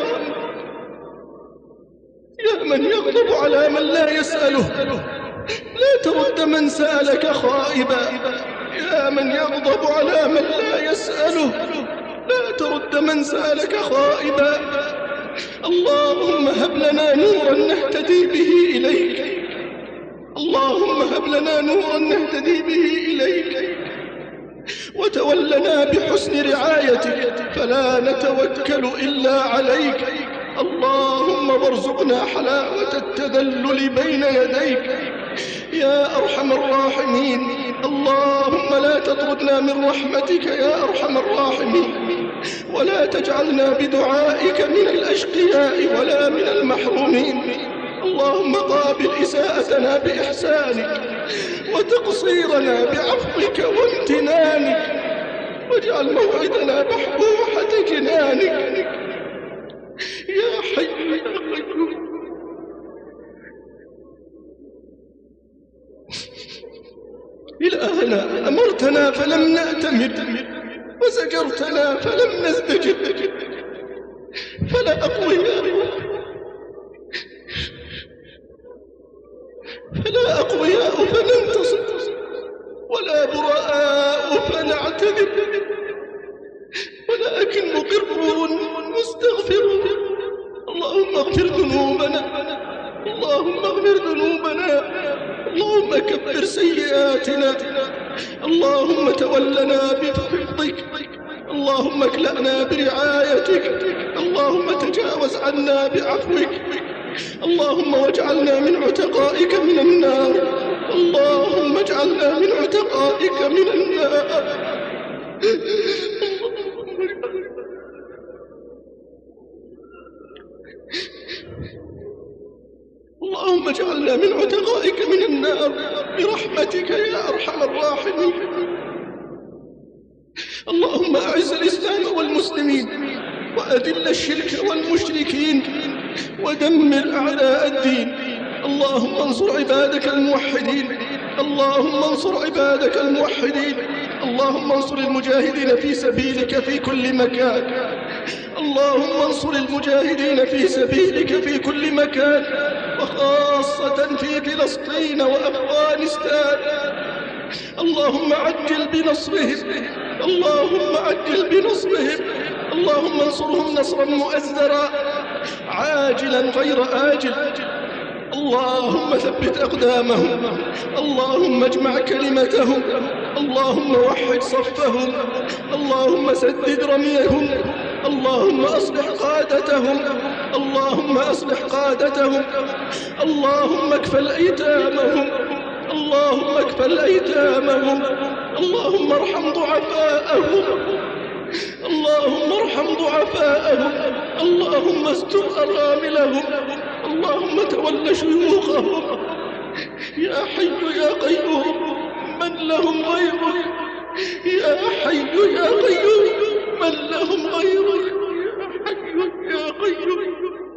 يا من يغضب على من لا يسأله، لا ترد من سألك خائبا، يا من يغضب على من لا يسأله، لا ترد من سألك خائبا. اللهم هب لنا نورا نهتدي به إليك، اللهم هب لنا نورا نهتدي به إليك، وتولنا بحسن رعايتك فلا نتوكل إلا عليك. اللهم وارزقنا حلاوة التذلل بين يديك يا أرحم الراحمين. اللهم لا تطردنا من رحمتك يا أرحم الراحمين، ولا تجعلنا بدعائك من الأشقياء ولا من المحرومين. اللهم قابل إساءتنا بإحسانك وتقصيرنا بعفوك وامتنانك، واجعل موعدنا بحبوحة جنانك يا حي يا قيوم. إلهنا أمرتنا فلم نأتمر، وزجرتنا فلم نزدجر، فلا أقوياء فلا أقوياء فننتصر، ولا براء فنعتذر، ولكن مقرون مستغفرون. اللهم اغفر ذنوبنا، اللهم اغفر ذنوبنا، اللهم كفر سيئاتنا، اللهم تولنا بفضلك، اللهم اكلأنا برعايتك، اللهم تجاوز عنا بعفوك، اللهم واجعلنا من عتقائك من النار، اللهم اجعلنا من عتقائك من النار. اللهم اجعلنا من عتقائك من النار برحمتك يا أرحم الراحمين. اللهم أعز الإسلام والمسلمين، وأذل الشرك والمشركين، ودمر أعداء الدين. اللهم انصر عبادك الموحدين، اللهم انصر عبادك الموحدين، اللهم انصر المجاهدين في سبيلك في كل مكان، اللهم انصر المجاهدين في سبيلك في كل مكان، وخاصة في فلسطين وأفغانستان. اللهم عجل بنصرهم، اللهم عجل بنصرهم، اللهم انصرهم نصرا مؤزرا عاجلا غير آجل. اللهم ثبت أقدامهم، اللهم اجمع كلمتهم، اللهم وحد صفهم، اللهم سدد رميهم، اللهم أصلح قادتهم، اللهم أصلح قادتهم، اللهم اكفل أيتامهم، اللهم اكفل أيتامهم، اللهم ارحم ضعفاءهم، اللهم ارحم ضعفاءهم، اللهم استر أراملهم، اللهم تول شيوخهم. يا حي يا قيوم من لهم غيرك، يا حي يا قيوم من لهم غيرك، يا حي يا قيوم.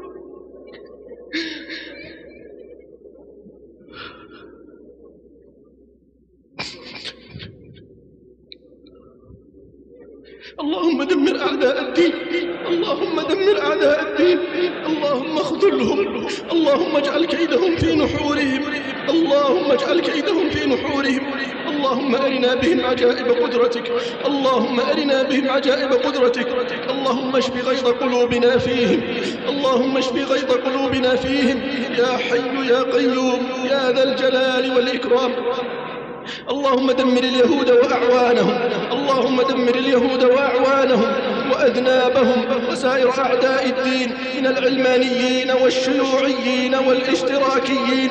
اللهم دمر أعداء الدين، اللهم دمر أعداء الدين، اللهم اخذلهم، اللهم اجعل كيدهم في نحورهم، اللهم اجعل كيدهم في نحورهم. اللهم أرنا بهم عجائب قدرتك، اللهم أرنا بهم عجائب قدرتك. اللهم اشف غيظ قلوبنا فيهم، اللهم اشف غيظ قلوبنا فيهم. يا حي يا قيوم يا ذا الجلال والإكرام. اللهم دمر اليهود وأعوانهم، اللهم دمر اليهود وأعوانهم وأذنابهم وسائر أعداء الدين من العلمانيين والشيوعيين والاشتراكيين،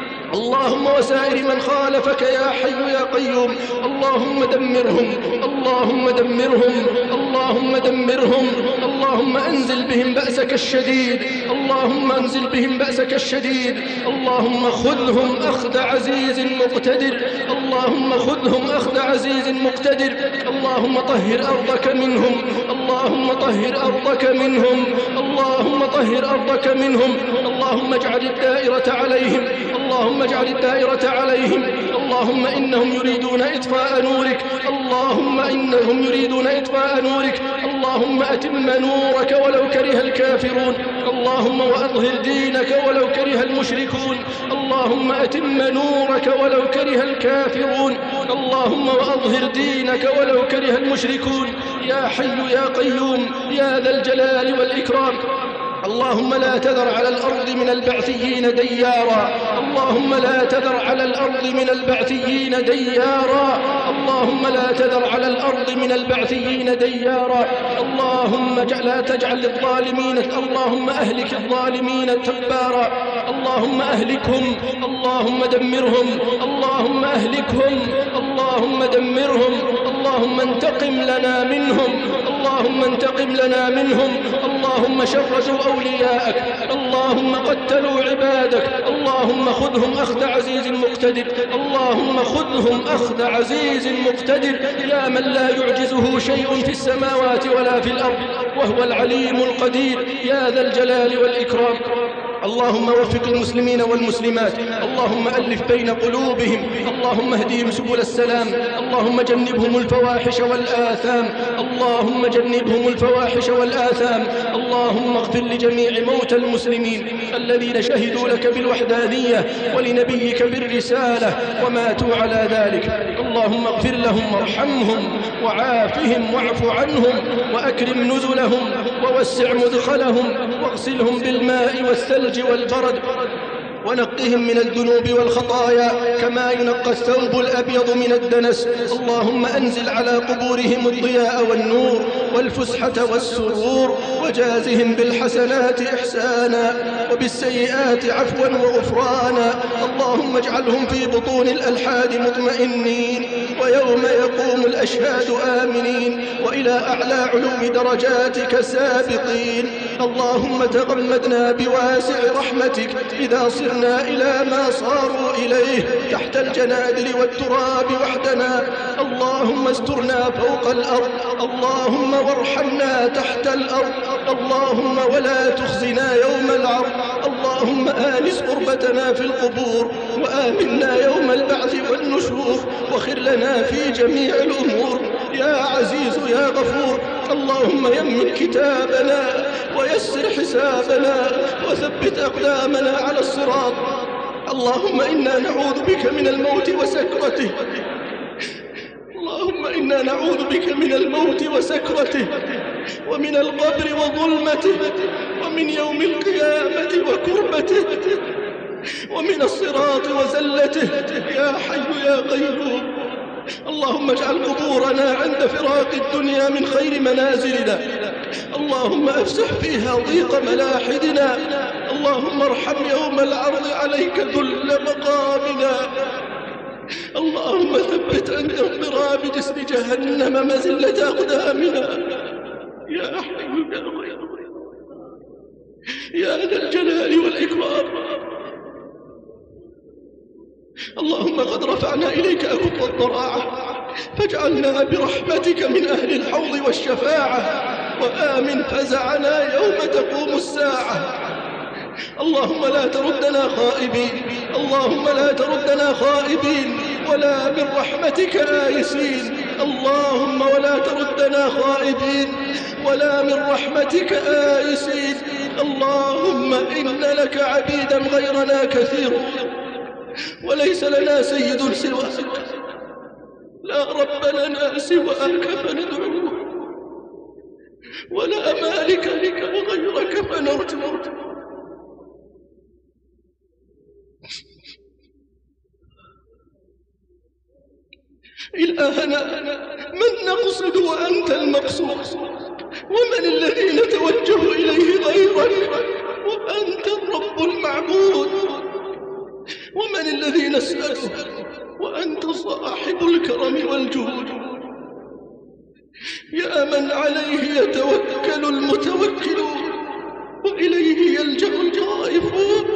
اللهم وسائر من خالفك يا حي يا قيوم. اللهم دمرهم، اللهم دمرهم، اللهم دمرهم. اللهم أنزل بهم بأسك الشديد، اللهم أنزل بهم بأسك الشديد. اللهم خذهم أخذ عزيز مقتدر، اللهم خذهم أخذ عزيز مقتدر. اللهم طهر أرضك منهم، اللهم طهر أرضك منهم، اللهم طهر أرضك منهم. اللهم اجعل الدائرة عليهم، اللهم اجعل الدائرة عليهم. اللهم إنهم يريدون إطفاء نورك، اللهم إنهم يريدون إطفاء نورك. اللهم أتم نورك ولو كره الكافرون، اللهم وأظهر دينك ولو كره المشركون. اللهم أتم نورك ولو كره الكافرون، اللهم وأظهر دينك ولو كره المشركون. يا حي يا قيوم يا ذا الجلال والإكرام. اللهم لا تذر على الأرض من البعثيين ديارا، اللهم لا تذر على الأرض من البعثيين ديارا، اللهم لا تذر على الأرض من البعثيين ديارا. اللهم لا تجعل للظالمين، اللهم أهلك الظالمين تبارا، اللهم أهلكهم، اللهم دمرهم، اللهم أهلكهم، اللهم دمرهم. اللهم انتقم لنا منهم، اللهم انتقم لنا منهم. اللهم شردوا أولياءك، اللهم قتلوا عبادك. اللهم خذهم أخذ عزيز مقتدر، اللهم خذهم أخذ عزيز مقتدر. يا من لا يعجزه شيء في السماوات ولا في الأرض وهو العليم القدير، يا ذا الجلال والإكرام. اللهم وفق المسلمين والمسلمات، اللهم ألف بين قلوبهم، اللهم اهدهم سبل السلام. اللهم جنبهم الفواحش والآثام، اللهم جنبهم الفواحش والآثام. اللهم اغفر لجميع موتى المسلمين الذين شهدوا لك بالوحدانية ولنبيك بالرسالة وماتوا على ذلك. اللهم اغفر لهم وارحمهم وعافهم واعف عنهم وأكرم نزلهم ووسع مدخلهم واغسلهم بالماء والثلج والبرد ونقهم من الذنوب والخطايا كما ينقى الثوب الأبيض من الدنس. اللهم أنزل على قبورهم الضياء والنور والفسحة والسرور، وجازهم بالحسنات إحسانا وبالسيئات عفوا وغفرانا. اللهم اجعلهم في بطون الألحاد مطمئنين، ويوم يقوم الأشهاد آمنين، وإلى أعلى علو درجاتك سابقين. اللهم تغمدنا بواسع رحمتك إذا صرنا إلى ما صاروا إليه تحت الجنادل والتراب وحدنا. اللهم استرنا فوق الأرض، اللهم وارحمنا تحت الأرض، اللهم ولا تخزنا يوم العرض. اللهم آنس قربتنا في القبور، وآمنا يوم البعث والنشور، وخر لنا في جميع الأمور يا عزيز يا غفور. اللهم يمن كتابنا ويسر حسابنا وثبت أقدامنا على الصراط. اللهم إنا نعوذ بك من الموت وسكرته، اللهم إنا نعوذ بك من الموت وسكرته، ومن القبر وظلمته، ومن يوم القيامة وكربته، ومن الصراط وزلته يا حي يا قيوم. اللهم اجعل قبورنا عند فراق الدنيا من خير منازلنا. اللهم افسح فيها ضيق ملاحدنا. اللهم ارحم يوم العرض عليك ذل مقامنا. اللهم ثبت عند اضطراب جسر جهنم مزلة أقدامنا يا حي يا قيوم يا ذا الجلال والإكرام. اللهم قد رفعنا إليك أكف الضراعة فاجعلنا برحمتك من أهل الحوض والشفاعة، وآمن فزعنا يوم تقوم الساعة. اللهم لا تردنا خائبين، اللهم لا تردنا خائبين ولا من رحمتك آيسين. اللهم ولا تردنا خائبين ولا من رحمتك آيسين. اللهم إن لك عبيدا غيرنا كثير وليس لنا سيد سواك، لا رب لنا سواك فندعوه ولا مالك لك وغيرك فنرجوه. إلهنا من نقصد وأنت المقصود، ومن الذي نتوجه إليه غيرك وأنت الرب المعبود، ومن الذي نسأله وأنت صاحب الكرم والجود. يا من عليه يتوكل المتوكلون وإليه يلجأ الخائفون.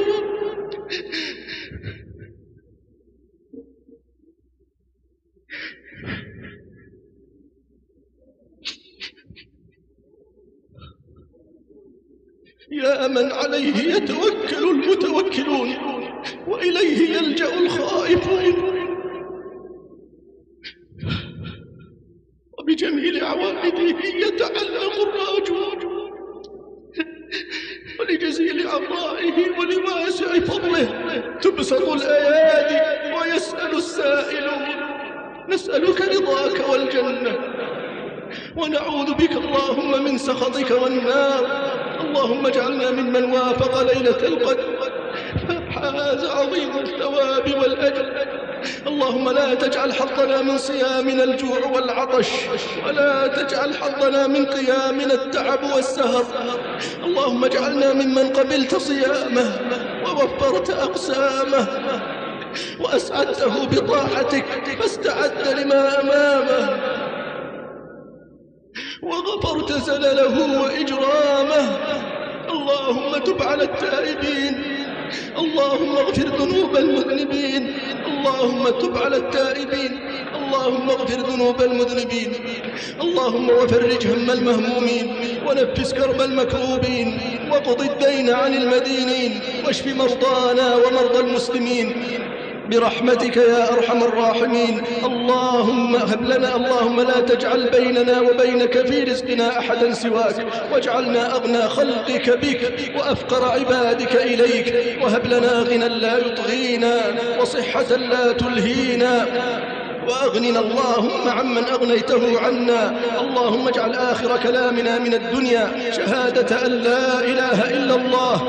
يا من عليه يتوكل المتوكلون وإليه يلجأ الخائفون. وبجميل عوائده يتعلق الراجون، ولجزيل عطائه ولواسع فضله تبسط الأيادي ويسأل السائلون. نسألك رضاك والجنة ونعوذ بك اللهم من سخطك والنار. اللهم اجعلنا ممن وافق ليلة القدر فحاز عظيم الثواب والأجر. اللهم لا تجعل حظنا من صيامنا الجوع والعطش، ولا تجعل حظنا من قيامنا التعب والسهر. اللهم اجعلنا ممن قبلت صيامه ووفرت أقسامه وأسعدته بطاعتك فاستعد لما أمامه، وغفرت زلله وإجرامه. اللهم تب على التائبين، اللهم اغفر ذنوب المذنبين. اللهم تب على التائبين، اللهم اغفر ذنوب المذنبين. اللهم وفرج هم المهمومين ونفس كرب المكروبين وقض الدين عن المدينين واشف مرضانا ومرضى المسلمين برحمتك يا أرحم الراحمين. اللهم هب لنا، اللهم لا تجعل بيننا وبينك في رزقنا أحدا سواك، واجعلنا أغنى خلقك بك وأفقر عبادك إليك، وهب لنا غنى لا يطغينا وصحة لا تلهينا، وأغننا اللهم عمن أغنيته عنا. اللهم اجعل آخر كلامنا من الدنيا شهادة أن لا إله إلا الله،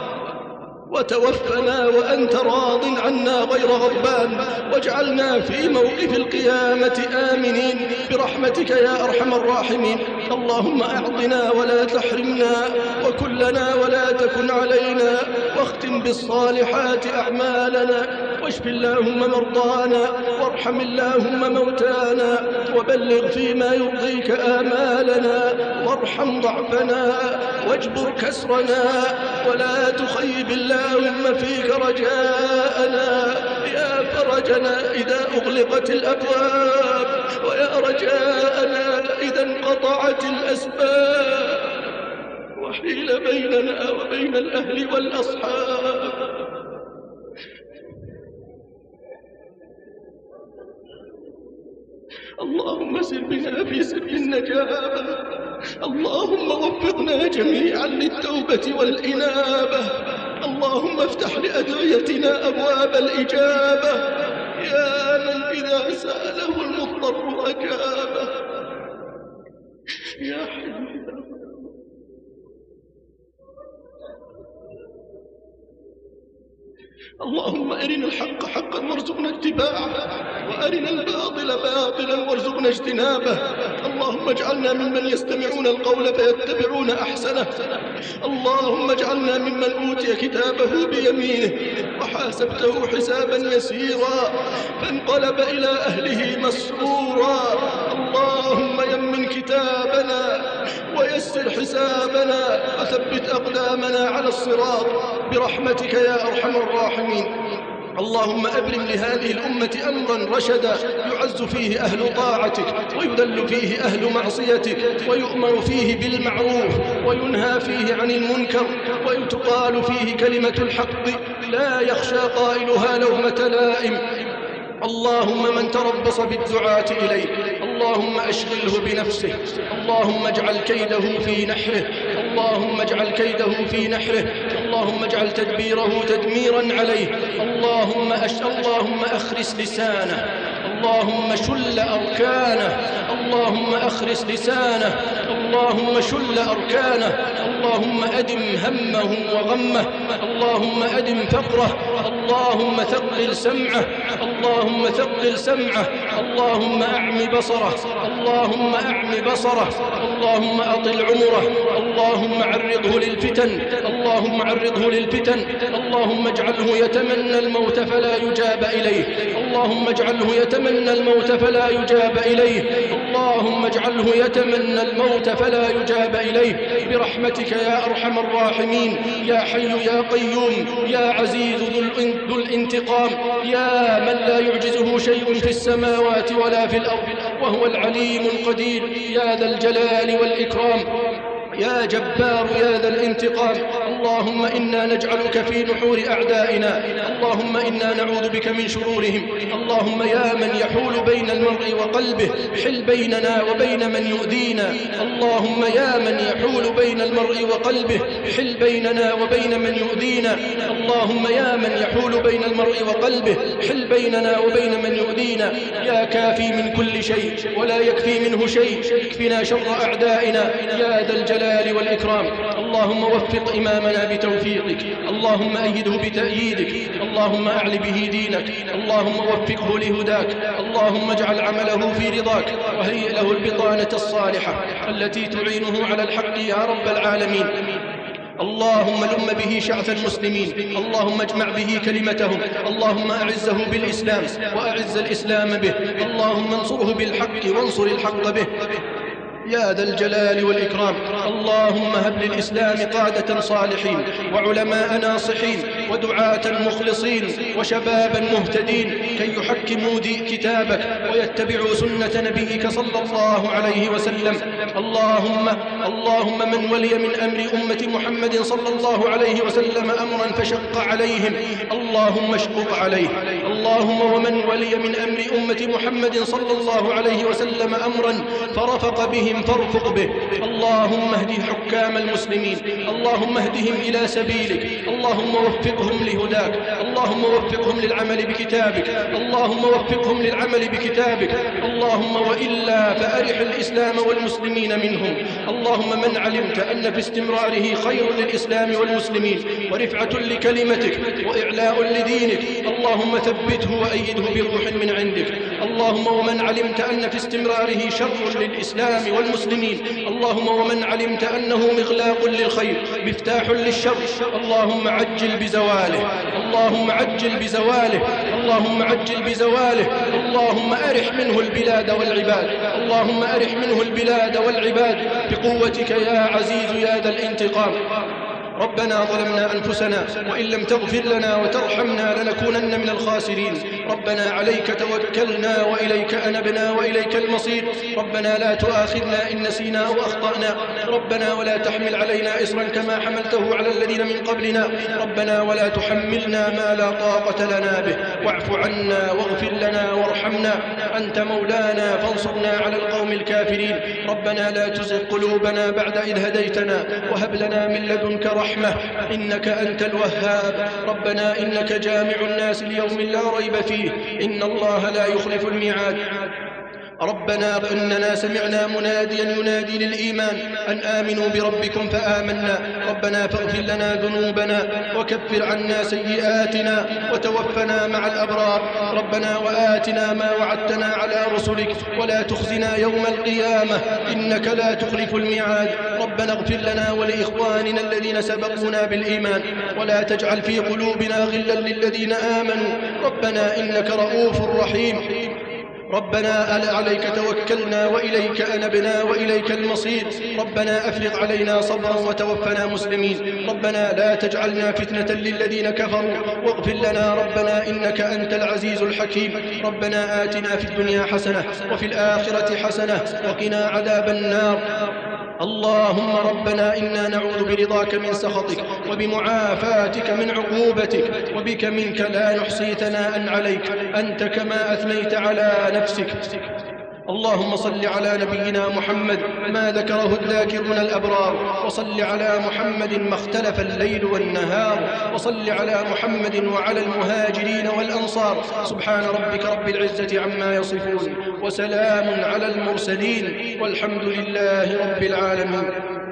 وتوفنا وأنت راض عنا غير غضبان، واجعلنا في موقف القيامة آمنين برحمتك يا أرحم الراحمين. اللهم أعطنا ولا تحرمنا، وكلنا ولا تكن علينا، واختم بالصالحات أعمالنا، واشف اللهم مرضانا، وارحم اللهم موتانا، وبلغ فيما يرضيك آمالنا، وارحم ضعفنا واجبر كسرنا، ولا تخيب اللهم فيك رجاءنا يا فرجنا إذا أغلقت الأبواب، ويا رجاءنا إذا انقطعت الأسباب، وحيل بيننا وبين الأهل والأصحاب. اللهم سر بنا في سر النجابة. اللهم وفقنا جميعا للتوبة والإنابة. اللهم افتح لأدعيتنا أبواب الإجابة يا من إذا سأله المضطر أجابه. يا حي اللهم أرنا الحق حقا وارزقنا اتباعه، وأرنا الباطل باطلا وارزقنا اجتنابه. اللهم اجعلنا ممن يستمعون القول فيتبعون أحسنه. اللهم اجعلنا ممن أوتي كتابه بيمينه وحاسبته حسابا يسيرا فانقلب إلى أهله مسرورا. اللهم يمن كتابنا ويسر حسابنا وثبت أقدامنا على الصراط برحمتك يا أرحم الراحمين. اللهم أبرم لهذه الأمة أمرا رشدا يعز فيه أهل طاعتك ويذل فيه أهل معصيتك، ويؤمر فيه بالمعروف وينهى فيه عن المنكر، ويتقال فيه كلمة الحق لا يخشى قائلها لومة لائم. اللهم من تربص بالدعاة إليك اللهم أشغله بنفسه، اللهم اجعل كيده في نحره، اللهم اجعل كيده في نحره، اللهم اجعل تدبيره تدميرا عليه. اللهم أش... اللهم أخرس لسانه، اللهم شل أركانه، اللهم أخرس لسانه، اللهم شل أركانه، اللهم أدم همه وغمه، اللهم أدم فقره، اللهم ثقل سمعه، اللهم ثقل سمعه، اللهم أعم بصره، اللهم أعم بصره، اللهم أطل عمره، اللهم عرضه للفتن، اللهم عرضه للفتن، اللهم اجعله يتمنى الموت فلا يجاب إليه، اللهم اجعله يتمنى الموت فلا يجاب إليه، اللهم اجعله يتمنى الموت فلا يجاب إليه برحمتك يا أرحم الراحمين. يا حي يا قيوم يا عزيز ذو الانتقام، يا من لا يعجزه شيء في السماوات ولا في الأرض وهو العليم القدير، يا ذا الجلال والإكرام، يا جبار يا ذا الانتقام. اللهم إنا نجعلك في نحور أعدائنا، اللهم إنا نعوذ بك من شرورهم. اللهم يا من يحول بين المرء وقلبه حل بيننا وبين من يؤذينا، اللهم يا من يحول بين المرء وقلبه حل بيننا وبين من يؤذينا، اللهم يا من يحول بين المرء وقلبه حل بيننا وبين من يؤذينا. يا كافي من كل شيء ولا يكفي منه شيء، اكفنا شر أعدائنا يا ذا الجلال والإكرام. اللهم وفق إمامنا بتوفيقك، اللهم أيده بتأييدك، اللهم أعل به دينك، اللهم وفقه لهداك، اللهم اجعل عمله في رضاك، وهيئ له البطانة الصالحة التي تعينه على الحق يا رب العالمين. اللهم لم به شعث المسلمين، اللهم اجمع به كلمتهم، اللهم أعزه بالإسلام وأعز الإسلام به، اللهم انصره بالحق وانصر الحق به يا ذا الجلال والإكرام. اللهم هب للإسلام قادة صالحين وعلماء ناصحين ودعاة مخلصين وشبابا مهتدين كي يحكموا كتابك ويتبعوا سنة نبيك صلى الله عليه وسلم. اللهم اللهم من ولي من أمر أمة محمد صلى الله عليه وسلم أمرا فشق عليهم اللهم اشقق عليه، اللهم ومن ولي من أمر أمة محمد صلى الله عليه وسلم أمرا فرفق بهم فارفق به. اللهم اهد حكام المسلمين، اللهم اهدهم إلى سبيلك، اللهم وفقهم لهداك، اللهم وفقهم للعمل بكتابك، اللهم وفقهم للعمل بكتابك، اللهم وإلا فأرح الإسلام والمسلمين منهم. اللهم من علمت أن في استمراره خير للإسلام والمسلمين ورفعة لكلمتك وإعلاء لدينك اللهم ثبته وأيده بروح من عندك. اللهم ومن علمت أن في استمراره شر للإسلام والمسلمين اللهم ومن علمت أنه مغلاق للخير مفتاح للشر اللهم عجل بزواله، اللهم عجل بزواله، اللهم عجل بزواله. اللهم أرح منه البلاد والعباد، اللهم أرح منه البلاد والعباد بقوتك يا عزيز يا ذا الانتقام. ربنا ظلمنا أنفسنا وإن لم تغفر لنا وترحمنا لنكونن من الخاسرين. ربنا عليك توكلنا وإليك أنبنا وإليك المصير. ربنا لا تؤاخذنا إن نسينا أو أخطأنا، ربنا ولا تحمل علينا إصرا كما حملته على الذين من قبلنا، ربنا ولا تحملنا ما لا طاقة لنا به، واعف عنا واغفر لنا وارحمنا، أنت مولانا فانصرنا على القوم الكافرين. ربنا لا تزغ قلوبنا بعد إذ هديتنا وهب لنا من لدنك رحمة إنك أنت الوهاب. ربنا إنك جامع الناس ليوم لا ريب فيه إن الله لا يخلف الميعاد. ربنا إننا سمعنا مناديا ينادي للإيمان أن آمنوا بربكم فآمنا ربنا فاغفر لنا ذنوبنا وكفر عنا سيئاتنا وتوفنا مع الأبرار ربنا وآتنا ما وعدتنا على رسلك ولا تخزنا يوم القيامة إنك لا تخلف الميعاد ربنا اغفر لنا ولإخواننا الذين سبقونا بالإيمان ولا تجعل في قلوبنا غلا للذين آمنوا ربنا إنك رؤوف رحيم ربنا ألا عليك توكلنا وإليك أنبنا وإليك المصير ربنا أفرغ علينا صبرا وتوفنا مسلمين ربنا لا تجعلنا فتنة للذين كفروا واغفر لنا ربنا إنك أنت العزيز الحكيم ربنا آتنا في الدنيا حسنة وفي الآخرة حسنة وقنا عذاب النار اللهم ربنا إنا نعوذ برضاك من سخطك وبمعافاتك من عقوبتك وبك منك لا نحصي ثناء عليك أنت كما أثنيت على نفسك اللهم صل على نبينا محمد ما ذكره الذاكرون الأبرار وصل على محمد ما اختلف الليل والنهار وصل على محمد وعلى المهاجرين والأنصار سبحان ربك رب العزة عما يصفون وسلام على المرسلين والحمد لله رب العالمين.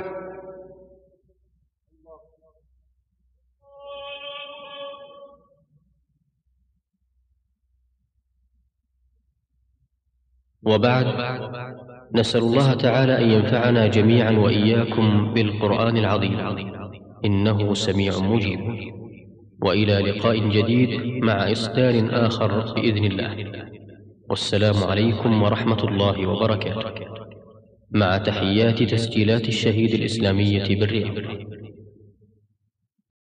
وبعد، نسأل الله تعالى أن ينفعنا جميعا وإياكم بالقرآن العظيم إنه سميع مجيب. وإلى لقاء جديد مع إصدار آخر بإذن الله، والسلام عليكم ورحمة الله وبركاته، مع تحيات تسجيلات الشهيد الإسلامية بالرياض.